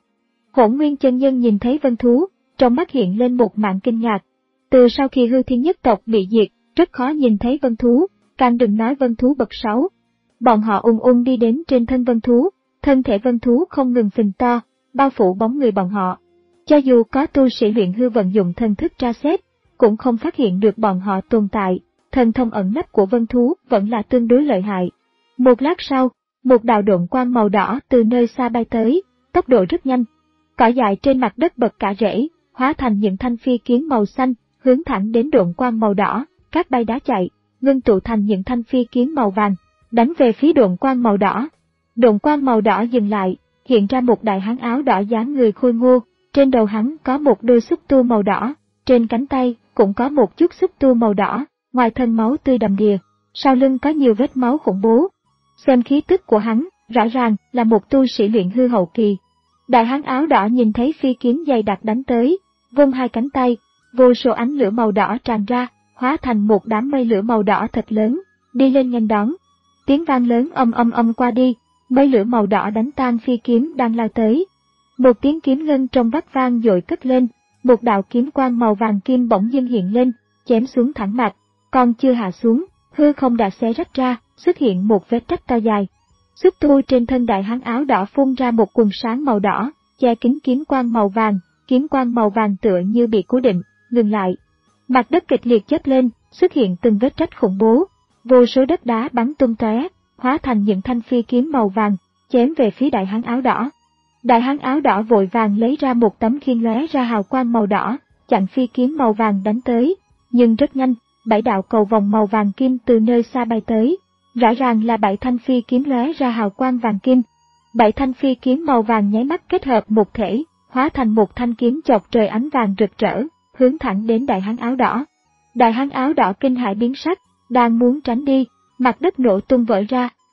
Hỗn Nguyên chân nhân nhìn thấy vân thú, trong mắt hiện lên một mảng kinh ngạc. Từ sau khi hư thiên nhất tộc bị diệt, rất khó nhìn thấy vân thú, càng đừng nói vân thú bậc sáu. Bọn họ ung ung đi đến trên thân vân thú, thân thể vân thú không ngừng phình to, bao phủ bóng người bọn họ. Cho dù có tu sĩ luyện hư vận dụng thần thức tra xét, cũng không phát hiện được bọn họ tồn tại, thần thông ẩn nấp của vân thú vẫn là tương đối lợi hại. Một lát sau, một đạo độn quang màu đỏ từ nơi xa bay tới, tốc độ rất nhanh. Cỏ dại trên mặt đất bật cả rễ, hóa thành những thanh phi kiếm màu xanh, hướng thẳng đến độn quang màu đỏ, các bay đá chạy, ngưng tụ thành những thanh phi kiếm màu vàng, đánh về phía độn quang màu đỏ. Độn quang màu đỏ dừng lại, hiện ra một đại hán áo đỏ dáng người khôi ngô, trên đầu hắn có một đôi xúc tu màu đỏ, trên cánh tay cũng có một chút xúc tu màu đỏ, ngoài thân máu tươi đầm đìa, sau lưng có nhiều vết máu khủng bố. Xem khí tức của hắn, rõ ràng là một tu sĩ luyện hư hậu kỳ. Đại hán áo đỏ nhìn thấy phi kiếm dày đặc đánh tới, vung hai cánh tay, vô số ánh lửa màu đỏ tràn ra, hóa thành một đám mây lửa màu đỏ thật lớn, đi lên nghênh đón. Tiếng vang lớn âm âm âm qua đi, mây lửa màu đỏ đánh tan phi kiếm đang lao tới. Một tiếng kiếm ngân trong vắt vang dội cất lên, một đạo kiếm quang màu vàng kim bỗng dưng hiện lên, chém xuống thẳng mặt, còn chưa hạ xuống, hư không đã xé rách ra, xuất hiện một vết rách to dài. Xúc tu trên thân đại hán áo đỏ phun ra một quần sáng màu đỏ, che kín kiếm quang màu vàng, kiếm quang màu vàng tựa như bị cố định, ngừng lại. Mặt đất kịch liệt chớp lên, xuất hiện từng vết rách khủng bố, vô số đất đá bắn tung tóe, hóa thành những thanh phi kiếm màu vàng, chém về phía đại hán áo đỏ. Đại hán áo đỏ vội vàng lấy ra một tấm khiên lóe ra hào quang màu đỏ, chặn phi kiếm màu vàng đánh tới, nhưng rất nhanh, bảy đạo cầu vòng màu vàng kim từ nơi xa bay tới, rõ ràng là bảy thanh phi kiếm lóe ra hào quang vàng kim. Bảy thanh phi kiếm màu vàng nháy mắt kết hợp một thể, hóa thành một thanh kiếm chọc trời ánh vàng rực rỡ, hướng thẳng đến đại hán áo đỏ. Đại hán áo đỏ kinh hãi biến sắc, đang muốn tránh đi, mặt đất nổ tung vỡ ra,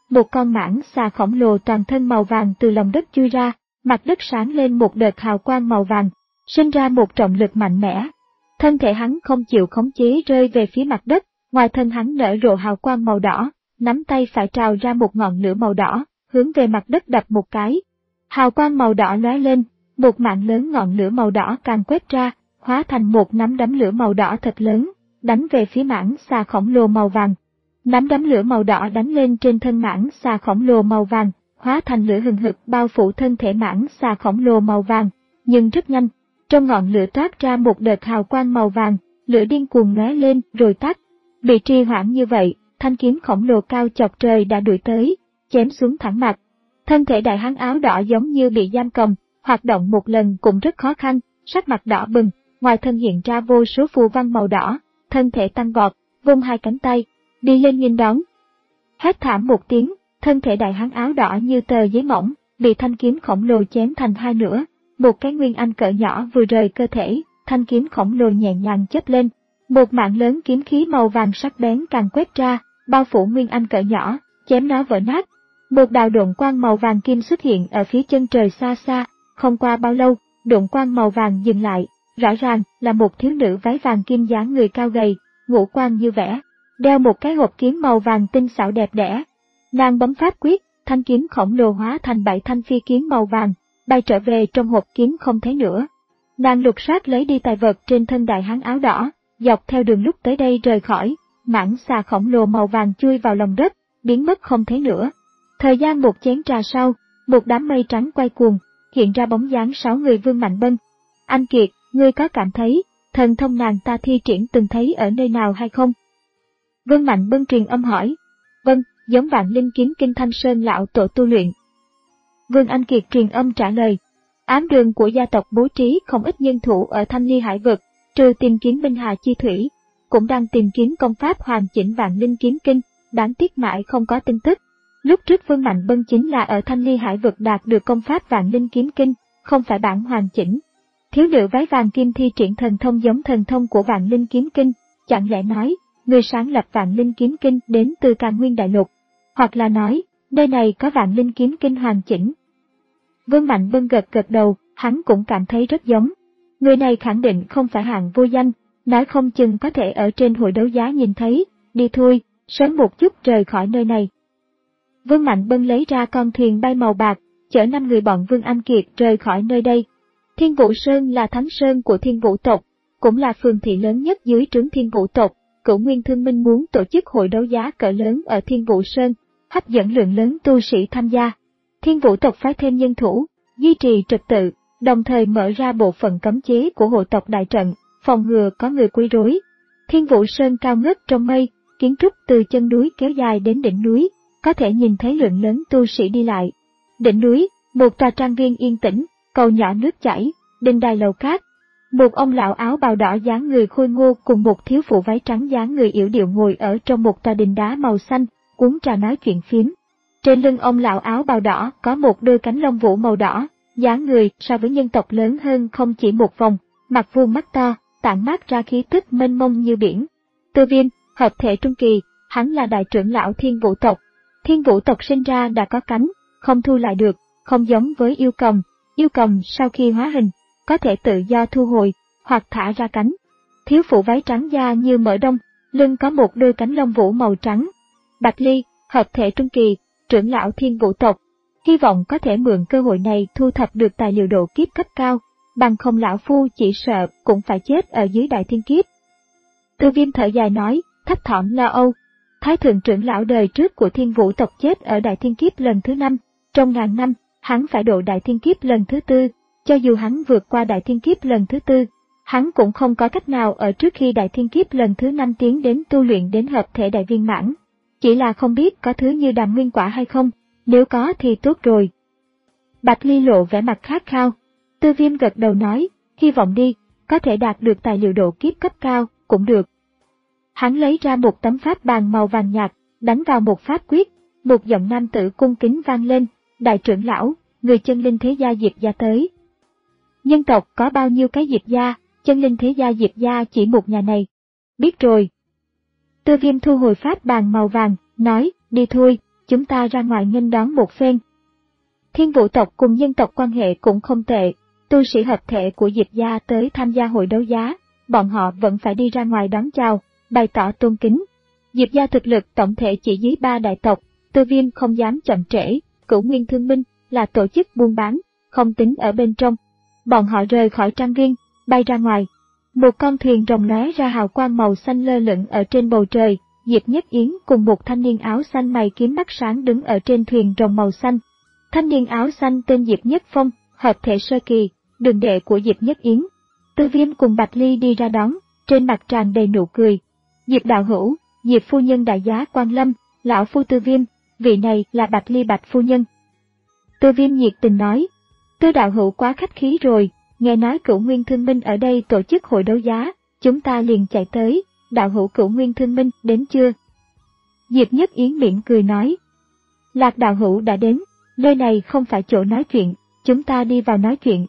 một con mãng xà khổng lồ toàn thân màu vàng từ lòng đất chui ra, mặt đất sáng lên một đợt hào quang màu vàng, sinh ra một trọng lực mạnh mẽ. Thân thể hắn không chịu khống chế rơi về phía mặt đất, ngoài thân hắn nở rộ hào quang màu đỏ, nắm tay phải trào ra một ngọn lửa màu đỏ, hướng về mặt đất đập một cái. Hào quang màu đỏ lóe lên, một mạng lớn ngọn lửa màu đỏ càng quét ra, hóa thành một nắm đấm lửa màu đỏ thật lớn, đánh về phía mãng xà khổng lồ màu vàng. Nắm đấm lửa màu đỏ đánh lên trên thân mãng xà khổng lồ màu vàng, hóa thành lửa hừng hực bao phủ thân thể mãng xà khổng lồ màu vàng, nhưng rất nhanh, trong ngọn lửa toát ra một đợt hào quang màu vàng, lửa điên cuồng lóe lên rồi tắt. Bị trì hoãn như vậy, thanh kiếm khổng lồ cao chọc trời đã đuổi tới, chém xuống thẳng mặt. Thân thể đại hán áo đỏ giống như bị giam cầm, hoạt động một lần cũng rất khó khăn, sắc mặt đỏ bừng, ngoài thân hiện ra vô số phù văn màu đỏ, thân thể tăng vọt, vung hai cánh tay, đi lên nghênh đón. Hét thảm một tiếng, thân thể đại hán áo đỏ như tờ giấy mỏng, bị thanh kiếm khổng lồ chém thành hai nửa, một cái nguyên anh cỡ nhỏ vừa rời cơ thể, thanh kiếm khổng lồ nhẹ nhàng chớp lên, một mạng lớn kiếm khí màu vàng sắc bén càng quét ra, bao phủ nguyên anh cỡ nhỏ, chém nó vỡ nát. Một đạo độn quang màu vàng kim xuất hiện ở phía chân trời xa xa, không qua bao lâu, độn quang màu vàng dừng lại, rõ ràng là một thiếu nữ váy vàng kim dáng người cao gầy, ngũ quan như vẽ, đeo một cái hộp kiếm màu vàng tinh xảo đẹp đẽ. Nàng bấm pháp quyết, thanh kiếm khổng lồ hóa thành bảy thanh phi kiếm màu vàng, bay trở về trong hộp kiếm không thấy nữa. Nàng lục soát lấy đi tài vật trên thân đại hán áo đỏ, dọc theo đường lúc tới đây rời khỏi, mãng xà khổng lồ màu vàng chui vào lòng đất, biến mất không thấy nữa. Thời gian một chén trà sau, một đám mây trắng quay cuồng, hiện ra bóng dáng sáu người Vương Mạnh Bân. Anh Kiệt, ngươi có cảm thấy, thần thông nàng ta thi triển từng thấy ở nơi nào hay không? Vương Mạnh Bân truyền âm hỏi. Vâng, giống Vạn Linh Kiếm Kinh Thanh Sơn lão tổ tu luyện. Vương Anh Kiệt truyền âm trả lời. Ám đường của gia tộc bố trí không ít nhân thủ ở Thanh Ly Hải Vực, trừ tìm kiếm binh hà chi thủy, cũng đang tìm kiếm công pháp hoàn chỉnh Vạn Linh Kiếm Kinh, đáng tiếc mãi không có tin tức. Lúc trước Vương Mạnh Bân chính là ở Thanh Ly Hải Vực đạt được công pháp Vạn Linh Kiếm Kinh, không phải bản hoàn chỉnh. Thiếu nữ váy vàng kim thi triển thần thông giống thần thông của Vạn Linh Kiếm Kinh, chẳng lẽ nói, người sáng lập Vạn Linh Kiếm Kinh đến từ Càn Nguyên Đại Lục, hoặc là nói, nơi này có Vạn Linh Kiếm Kinh hoàn chỉnh. Vương Mạnh Bân gật gật đầu, hắn cũng cảm thấy rất giống. Người này khẳng định không phải hạng vô danh, nói không chừng có thể ở trên hội đấu giá nhìn thấy, đi thôi, sớm một chút rời khỏi nơi này. Vương Mạnh Bân lấy ra con thuyền bay màu bạc, chở năm người bọn Vương Anh Kiệt rời khỏi nơi đây. Thiên Vũ Sơn là thánh sơn của Thiên Vũ tộc, cũng là phường thị lớn nhất dưới trướng Thiên Vũ tộc. Cửu Nguyên Thương Minh muốn tổ chức hội đấu giá cỡ lớn ở Thiên Vũ Sơn, hấp dẫn lượng lớn tu sĩ tham gia. Thiên Vũ tộc phái thêm nhân thủ, duy trì trật tự, đồng thời mở ra bộ phận cấm chế của hộ tộc đại trận, phòng ngừa có người quấy rối. Thiên Vũ Sơn cao ngất trong mây, kiến trúc từ chân núi kéo dài đến đỉnh núi, có thể nhìn thấy lượng lớn tu sĩ đi lại. Đỉnh núi, một tòa trang viên yên tĩnh, cầu nhỏ nước chảy, đình đài lầu cát. Một ông lão áo bào đỏ dáng người khôi ngô cùng một thiếu phụ váy trắng dáng người yểu điệu ngồi ở trong một tòa đình đá màu xanh, uống trà nói chuyện phiếm. Trên lưng ông lão áo bào đỏ có một đôi cánh lông vũ màu đỏ, dáng người so với nhân tộc lớn hơn không chỉ một vòng, mặt vuông mắt to, tản mát ra khí tức mênh mông như biển. Tư Viêm, hợp thể trung kỳ, hắn là đại trưởng lão Thiên Vũ tộc. Thiên Vũ tộc sinh ra đã có cánh, không thu lại được, không giống với yêu cầm. Yêu cầm sau khi hóa hình, có thể tự do thu hồi, hoặc thả ra cánh. Thiếu phụ váy trắng da như mỡ đông, lưng có một đôi cánh lông vũ màu trắng. Bạch Ly, hợp thể trung kỳ, trưởng lão Thiên Vũ tộc, hy vọng có thể mượn cơ hội này thu thập được tài liệu độ kiếp cấp cao, bằng không lão phu chỉ sợ cũng phải chết ở dưới đại thiên kiếp. Tư Viêm thở dài nói, thấp thỏm lo âu. Thái thượng trưởng lão đời trước của Thiên Vũ tộc chết ở đại thiên kiếp lần thứ năm, trong ngàn năm, hắn phải độ đại thiên kiếp lần thứ tư. Cho dù hắn vượt qua đại thiên kiếp lần thứ tư, hắn cũng không có cách nào ở trước khi đại thiên kiếp lần thứ năm tiến đến tu luyện đến hợp thể đại viên mãn. Chỉ là không biết có thứ như đàm nguyên quả hay không, nếu có thì tốt rồi. Bạch Ly lộ vẻ mặt khát khao. Tư Viêm gật đầu nói, hy vọng đi, có thể đạt được tài liệu độ kiếp cấp cao, cũng được. Hắn lấy ra một tấm pháp bàn màu vàng nhạt, đánh vào một pháp quyết, một giọng nam tử cung kính vang lên, đại trưởng lão, người chân linh thế gia Diệp gia tới. Nhân tộc có bao nhiêu cái Diệp gia, chân linh thế gia Diệp gia chỉ một nhà này. Biết rồi. Tư Viêm thu hồi pháp bàn màu vàng, nói, đi thôi, chúng ta ra ngoài nghênh đón một phen. Thiên Vũ tộc cùng nhân tộc quan hệ cũng không tệ, tu sĩ hợp thể của Diệp gia tới tham gia hội đấu giá, bọn họ vẫn phải đi ra ngoài đón chào, bày tỏ tôn kính. Diệp gia thực lực tổng thể chỉ dưới ba đại tộc, Tư Viêm không dám chậm trễ, Cửu Nguyên Thương Minh là tổ chức buôn bán, không tính ở bên trong. Bọn họ rời khỏi trang viên, bay ra ngoài. Một con thuyền rồng lóe ra hào quang màu xanh lơ lửng ở trên bầu trời, Diệp Nhất Yến cùng một thanh niên áo xanh mày kiếm mắt sáng đứng ở trên thuyền rồng màu xanh. Thanh niên áo xanh tên Diệp Nhất Phong, hợp thể sơ kỳ, đường đệ của Diệp Nhất Yến. Tư Viêm cùng Bạch Ly đi ra đón, trên mặt tràn đầy nụ cười. Diệp đạo hữu, Diệp phu nhân đại giá quan lâm, lão phu Tư Viêm, vị này là Bạch Ly Bạch phu nhân. Tư Viêm nhiệt tình nói, Tư đạo hữu quá khách khí rồi, nghe nói Cửu Nguyên Thương Minh ở đây tổ chức hội đấu giá, chúng ta liền chạy tới, đạo hữu Cửu Nguyên Thương Minh đến chưa? Diệp Nhất Yến mỉm cười nói, Lạc đạo hữu đã đến, nơi này không phải chỗ nói chuyện, chúng ta đi vào nói chuyện.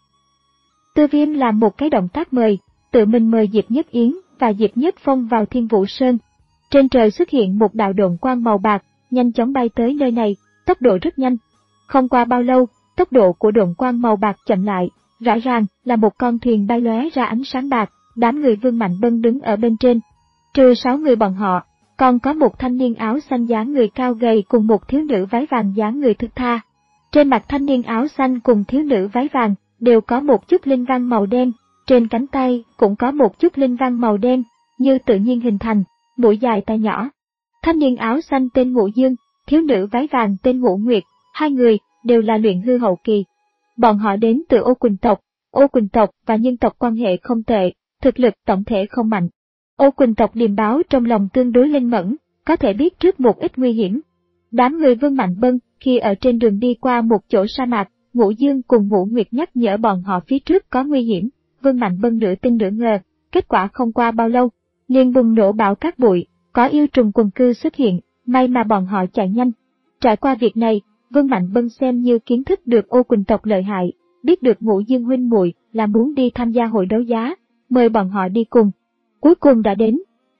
Tư Viêm làm một cái động tác mời, tự mình mời Diệp Nhất Yến và Diệp Nhất Phong vào Thiên Vũ Sơn. Trên trời xuất hiện một đạo độn quang màu bạc, nhanh chóng bay tới nơi này, tốc độ rất nhanh. Không qua bao lâu, tốc độ của độn quang màu bạc chậm lại, rõ ràng là một con thuyền bay lóe ra ánh sáng bạc, đám người Vương Mạnh Bân đứng ở bên trên. Trừ sáu người bọn họ, còn có một thanh niên áo xanh dáng người cao gầy cùng một thiếu nữ váy vàng dáng người thức tha. Trên mặt thanh niên áo xanh cùng thiếu nữ váy vàng đều có một chút linh văn màu đen, trên cánh tay cũng có một chút linh văn màu đen, như tự nhiên hình thành, mũi dài tay nhỏ. Thanh niên áo xanh tên Ngũ Dương, thiếu nữ váy vàng tên Ngũ Nguyệt, hai người đều là luyện hư hậu kỳ. Bọn họ đến từ Ô Quỳnh tộc, Ô Quỳnh tộc và nhân tộc quan hệ không tệ, thực lực tổng thể không mạnh. Ô Quỳnh tộc điềm báo trong lòng tương đối linh mẫn, có thể biết trước một ít nguy hiểm. Đám người Vương Mạnh Bân khi ở trên đường đi qua một chỗ sa mạc, Ngũ Dương cùng Ngũ Nguyệt nhắc nhở bọn họ phía trước có nguy hiểm, Vương Mạnh Bân nửa tin nửa ngờ, kết quả không qua bao lâu, liền bùng nổ bão cát bụi, có yêu trùng quần cư xuất hiện, may mà bọn họ chạy nhanh. Trải qua việc này, Vương Mạnh Bân xem như kiến thức được Ô Quỳnh tộc lợi hại, biết được Ngũ Dương huynh muội là muốn đi tham gia hội đấu giá, mời bọn họ đi cùng. Cuối cùng đã đến.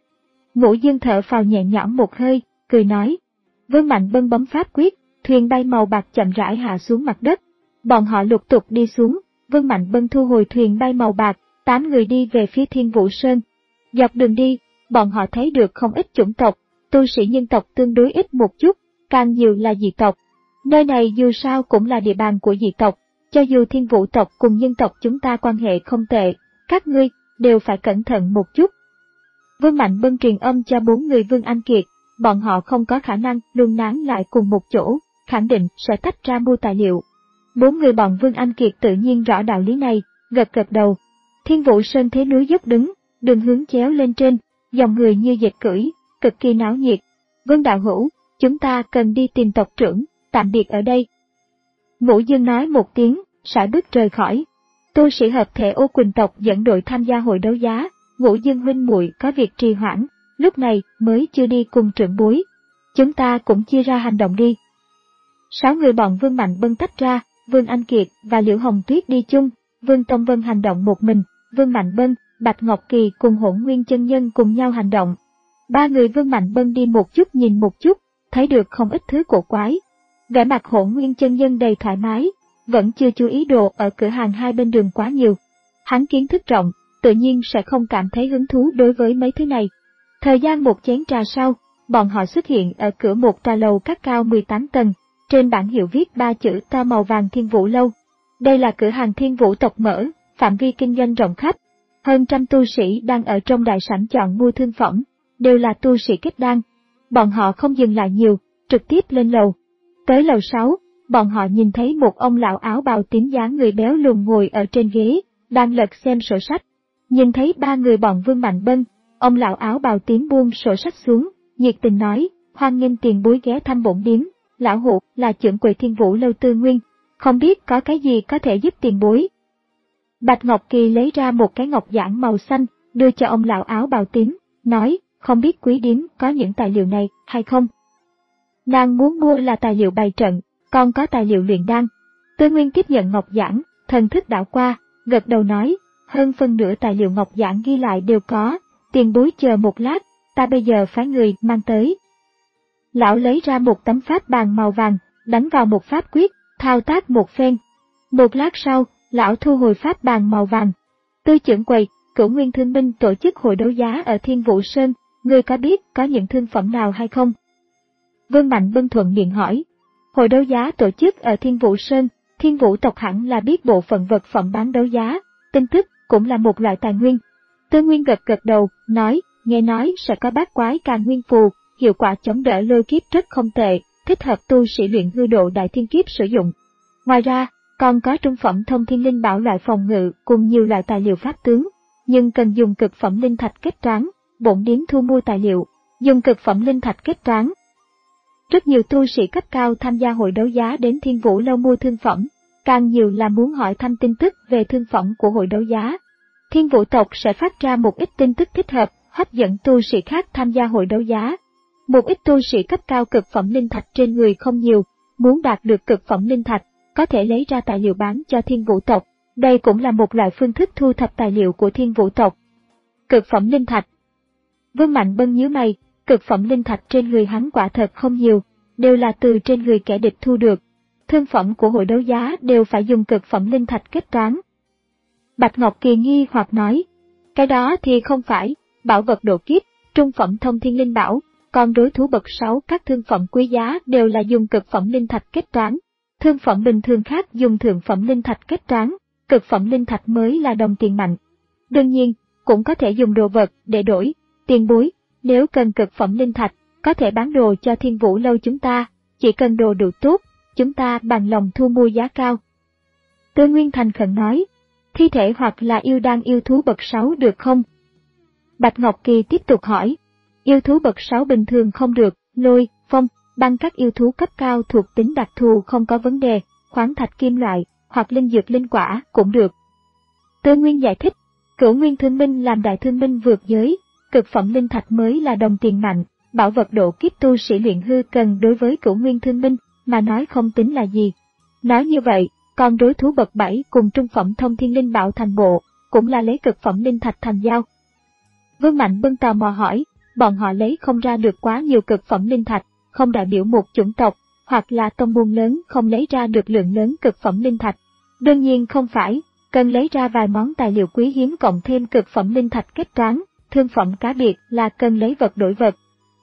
Ngũ Dương thở phào nhẹ nhõm một hơi, cười nói. Vương Mạnh Bân bấm pháp quyết, thuyền bay màu bạc chậm rãi hạ xuống mặt đất. Bọn họ lục tục đi xuống, Vương Mạnh Bân thu hồi thuyền bay màu bạc, tám người đi về phía Thiên Vũ Sơn. Dọc đường đi, bọn họ thấy được không ít chủng tộc, tu sĩ nhân tộc tương đối ít một chút, càng nhiều là dị tộc. Nơi này dù sao cũng là địa bàn của dị tộc, cho dù Thiên Vũ tộc cùng nhân tộc chúng ta quan hệ không tệ, các ngươi đều phải cẩn thận một chút. Vương Mạnh Bân truyền âm cho bốn người Vương Anh Kiệt, bọn họ không có khả năng luôn nán lại cùng một chỗ, khẳng định sẽ tách ra mua tài liệu. Bốn người bọn Vương Anh Kiệt tự nhiên rõ đạo lý này, gật gật đầu. Thiên Vũ Sơn thế núi dốc đứng, đường hướng chéo lên trên, dòng người như dệt cưỡi, cực kỳ náo nhiệt. Vương đạo hữu, chúng ta cần đi tìm tộc trưởng, tạm biệt ở đây. Ngũ Dương nói một tiếng, sải bước rời khỏi. Tu sĩ hợp thể Ô Quỳnh tộc dẫn đội tham gia hội đấu giá, Ngũ Dương huynh muội có việc trì hoãn, lúc này mới chưa đi cùng trưởng bối. Chúng ta cũng chia ra hành động đi. Sáu người bọn Vương Mạnh Bân tách ra, Vương Anh Kiệt và Liễu Hồng Tuyết đi chung, Vương Tông Vân hành động một mình, Vương Mạnh Bân, Bạch Ngọc Kỳ cùng Hỗn Nguyên chân nhân cùng nhau hành động. Ba người Vương Mạnh Bân đi một chút nhìn một chút, thấy được không ít thứ cổ quái. Vẻ mặt Hỗn Nguyên chân nhân đầy thoải mái, vẫn chưa chú ý đồ ở cửa hàng hai bên đường quá nhiều. Hắn kiến thức rộng, tự nhiên sẽ không cảm thấy hứng thú đối với mấy thứ này. Thời gian một chén trà sau, bọn họ xuất hiện ở cửa một trà lầu các cao mười tám tầng, trên bảng hiệu viết ba chữ to màu vàng Thiên Vũ Lâu. Đây là cửa hàng Thiên Vũ tộc mở, phạm vi kinh doanh rộng khắp. Hơn trăm tu sĩ đang ở trong đại sảnh chọn mua thương phẩm, đều là tu sĩ kết đan. Bọn họ không dừng lại nhiều, trực tiếp lên lầu. Tới lầu sáu, bọn họ nhìn thấy một ông lão áo bào tím dáng người béo lùn ngồi ở trên ghế, đang lật xem sổ sách. Nhìn thấy ba người bọn Vương Mạnh Bân, ông lão áo bào tím buông sổ sách xuống, nhiệt tình nói, hoan nghênh tiền bối ghé thăm bổn điếm, lão hụ là trưởng quầy Thiên Vũ Lâu Tư Nguyên, không biết có cái gì có thể giúp tiền bối. Bạch Ngọc Kỳ lấy ra một cái ngọc giản màu xanh, đưa cho ông lão áo bào tím, nói, không biết quý điếm có những tài liệu này hay không? Nàng muốn mua là tài liệu bày trận, còn có tài liệu luyện đan. Tư Nguyên tiếp nhận ngọc giản, thần thức đảo qua, gật đầu nói, hơn phân nửa tài liệu ngọc giản ghi lại đều có, tiền bối chờ một lát, ta bây giờ phái người mang tới. Lão lấy ra một tấm pháp bàn màu vàng, đánh vào một pháp quyết, thao tác một phen. Một lát sau, lão thu hồi pháp bàn màu vàng. Tư trưởng quầy, Cửu Nguyên Thương Minh tổ chức hội đấu giá ở Thiên Vũ Sơn, ngươi có biết có những thương phẩm nào hay không? Vương Mạnh Bân thuận miệng hỏi. Hội đấu giá tổ chức ở Thiên Vũ Sơn, Thiên Vũ tộc hẳn là biết bộ phận vật phẩm bán đấu giá, tin tức cũng là một loại tài nguyên. Tư Nguyên gật gật đầu, nói, nghe nói sẽ có bát quái càn nguyên phù, hiệu quả chống đỡ lôi kiếp rất không tệ, thích hợp tu sĩ luyện hư độ đại thiên kiếp sử dụng. Ngoài ra, còn có trung phẩm thông thiên linh bảo loại phòng ngự cùng nhiều loại tài liệu pháp tướng, nhưng cần dùng cực phẩm linh thạch kết toán, bổn điếm thu mua tài liệu, dùng cực phẩm linh thạch kết toán. Rất nhiều tu sĩ cấp cao tham gia hội đấu giá đến Thiên Vũ Lâu mua thương phẩm, càng nhiều là muốn hỏi thăm tin tức về thương phẩm của hội đấu giá. Thiên Vũ tộc sẽ phát ra một ít tin tức thích hợp, hấp dẫn tu sĩ khác tham gia hội đấu giá. Một ít tu sĩ cấp cao cực phẩm linh thạch trên người không nhiều, muốn đạt được cực phẩm linh thạch, có thể lấy ra tài liệu bán cho Thiên Vũ tộc. Đây cũng là một loại phương thức thu thập tài liệu của Thiên Vũ tộc. Cực phẩm linh thạch. Vương Mạnh Bân nhíu mày, cực phẩm linh thạch trên người hắn quả thật không nhiều, đều là từ trên người kẻ địch thu được. Thương phẩm của hội đấu giá đều phải dùng cực phẩm linh thạch kết toán. Bạch Ngọc Kỳ nghi hoặc nói, cái đó thì không phải, bảo vật độ kiếp, trung phẩm thông thiên linh bảo, còn đối thú bậc sáu các thương phẩm quý giá đều là dùng cực phẩm linh thạch kết toán. Thương phẩm bình thường khác dùng thượng phẩm linh thạch kết toán, cực phẩm linh thạch mới là đồng tiền mạnh. Đương nhiên, cũng có thể dùng đồ vật để đổi, tiền bối, nếu cần cực phẩm linh thạch, có thể bán đồ cho Thiên Vũ Lâu chúng ta, chỉ cần đồ đủ tốt, chúng ta bằng lòng thu mua giá cao. Tư Nguyên thành khẩn nói, thi thể hoặc là yêu đan yêu thú bậc sáu được không? Bạch Ngọc Kỳ tiếp tục hỏi, yêu thú bậc sáu bình thường không được, lôi, phong, băng các yêu thú cấp cao thuộc tính đặc thù không có vấn đề, khoáng thạch kim loại, hoặc linh dược linh quả cũng được. Tư Nguyên giải thích, Cửu Nguyên Thương Minh làm đại thương minh vượt giới, cực phẩm linh thạch mới là đồng tiền mạnh, bảo vật độ kiếp tu sĩ luyện hư cần đối với Cửu Nguyên Thương Minh mà nói không tính là gì. Nói như vậy, còn đối thú bậc bảy cùng trung phẩm thông thiên linh bảo thành bộ, cũng là lấy cực phẩm linh thạch thành giao. Vương Mạnh Bân tò mò hỏi, bọn họ lấy không ra được quá nhiều cực phẩm linh thạch, không đại biểu một chủng tộc, hoặc là tông môn lớn không lấy ra được lượng lớn cực phẩm linh thạch. Đương nhiên không phải, cần lấy ra vài món tài liệu quý hiếm cộng thêm cực phẩm linh thạch kết toán, thương phẩm cá biệt là cần lấy vật đổi vật.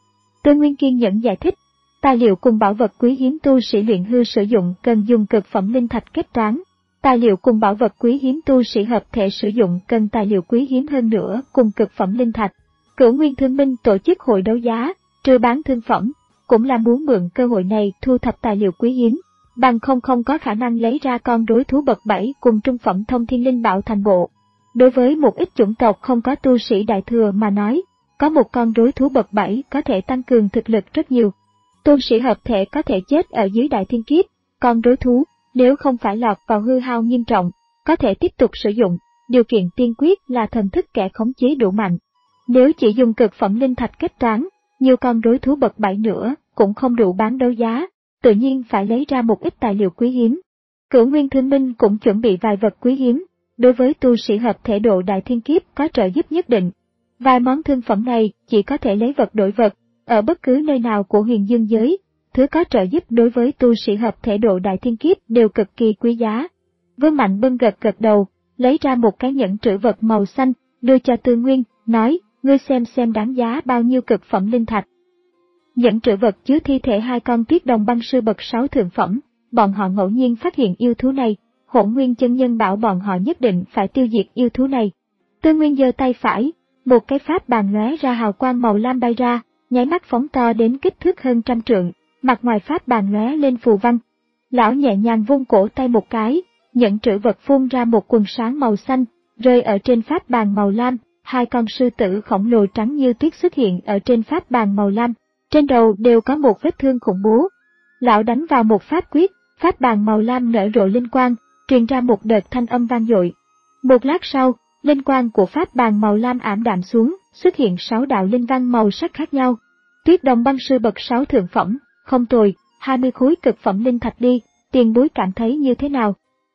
Tư Nguyên kiên nhẫn giải thích, tài liệu cùng bảo vật quý hiếm tu sĩ luyện hư sử dụng cần dùng cực phẩm linh thạch kết toán, tài liệu cùng bảo vật quý hiếm tu sĩ hợp thể sử dụng cần tài liệu quý hiếm hơn nữa cùng cực phẩm linh thạch. Cửu Nguyên Thương Minh tổ chức hội đấu giá, trừ bán thương phẩm, cũng là muốn mượn cơ hội này thu thập tài liệu quý hiếm, bằng không không có khả năng lấy ra con đối thú bậc bảy cùng trung phẩm thông thiên linh bảo thành bộ. Đối với một ít chủng tộc không có tu sĩ đại thừa mà nói, có một con đối thú bậc bảy có thể tăng cường thực lực rất nhiều. Tu sĩ hợp thể có thể chết ở dưới đại thiên kiếp, còn đối thú, nếu không phải lọt vào hư hao nghiêm trọng, có thể tiếp tục sử dụng, điều kiện tiên quyết là thần thức kẻ khống chế đủ mạnh. Nếu chỉ dùng cực phẩm linh thạch kết toán, nhiều con đối thú bậc bảy nữa cũng không đủ bán đấu giá, tự nhiên phải lấy ra một ít tài liệu quý hiếm. Cửu Nguyên Thương Minh cũng chuẩn bị vài vật quý hiếm, đối với tu sĩ hợp thể độ đại thiên kiếp có trợ giúp nhất định. Vài món thương phẩm này chỉ có thể lấy vật đổi vật, ở bất cứ nơi nào của huyền dương giới, thứ có trợ giúp đối với tu sĩ hợp thể độ đại thiên kiếp đều cực kỳ quý giá. Vương Mạnh Bân gật gật đầu, lấy ra một cái nhẫn trữ vật màu xanh, đưa cho Tư Nguyên, nói, ngươi xem xem đáng giá bao nhiêu cực phẩm linh thạch. Nhẫn trữ vật chứa thi thể hai con Tuyết Đồng băng sư bậc sáu thượng phẩm, bọn họ ngẫu nhiên phát hiện yêu thú này, Hỗn Nguyên chân nhân bảo bọn họ nhất định phải tiêu diệt yêu thú này. Tư Nguyên giơ tay phải, một cái pháp bàn lóe ra hào quang màu lam bay ra, nháy mắt phóng to đến kích thước hơn trăm trượng, mặt ngoài pháp bàn lóe lên phù văn. Lão nhẹ nhàng vung cổ tay một cái, nhẫn trữ vật phun ra một quần sáng màu xanh, rơi ở trên pháp bàn màu lam, hai con sư tử khổng lồ trắng như tuyết xuất hiện ở trên pháp bàn màu lam, trên đầu đều có một vết thương khủng bố. Lão đánh vào một pháp quyết, pháp bàn màu lam nở rộ linh quang, truyền ra một đợt thanh âm vang dội. Một lát sau, linh quang của pháp bàn màu lam ảm đạm xuống, xuất hiện sáu đạo linh văn màu sắc khác nhau. Tuyết Đồng băng sư bậc sáu thượng phẩm, không tồi, hai mươi khối cực phẩm linh thạch đi, tiền bối cảm thấy như thế nào?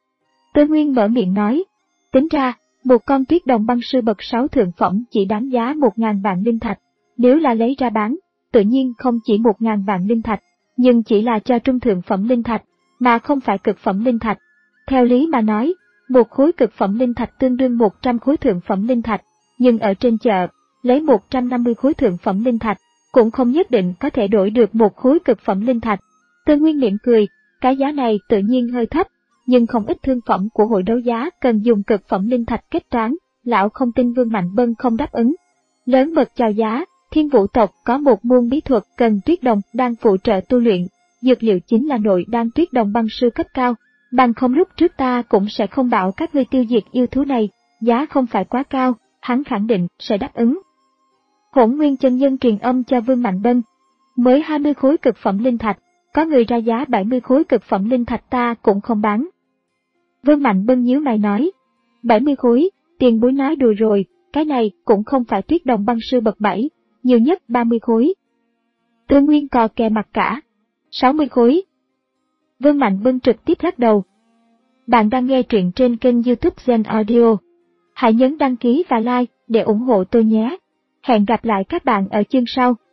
Tư Nguyên mở miệng nói, tính ra, một con Tuyết Đồng băng sư bậc sáu thượng phẩm chỉ đáng giá một ngàn vạn linh thạch, nếu là lấy ra bán, tự nhiên không chỉ một ngàn vạn linh thạch, nhưng chỉ là cho trung thượng phẩm linh thạch, mà không phải cực phẩm linh thạch. Theo lý mà nói, một khối cực phẩm linh thạch tương đương một trăm khối thượng phẩm linh thạch, nhưng ở trên chợ, lấy một trăm năm mươi khối thượng phẩm linh thạch, cũng không nhất định có thể đổi được một khối cực phẩm linh thạch. Tư Nguyên mỉm cười, cái giá này tự nhiên hơi thấp, nhưng không ít thương phẩm của hội đấu giá cần dùng cực phẩm linh thạch kết trán, lão không tin Vương Mạnh Bân không đáp ứng. Lớn mật chào giá, Thiên Vũ tộc có một môn bí thuật cần tuyết đồng đang phụ trợ tu luyện, dược liệu chính là nội đan tuyết đồng băng sư cấp cao, bằng không lúc trước ta cũng sẽ không bảo các ngươi tiêu diệt yêu thú này, giá không phải quá cao, hắn khẳng định sẽ đáp ứng. Hỗn Nguyên chân nhân truyền âm cho Vương Mạnh Bân, mới hai mươi khối cực phẩm linh thạch, có người ra giá bảy mươi khối cực phẩm linh thạch ta cũng không bán. Vương Mạnh Bân nhíu mày nói, bảy mươi khối, tiền bối nói đùa rồi, cái này cũng không phải tuyết đồng băng sư bậc bảy, nhiều nhất ba mươi khối. Tư Nguyên cò kè mặt cả, sáu mươi khối. Vương Mạnh Bân trực tiếp lắc đầu. Bạn đang nghe truyện trên kênh YouTube Gen Audio. Hãy nhấn đăng ký và like để ủng hộ tôi nhé. Hẹn gặp lại các bạn ở chương sau.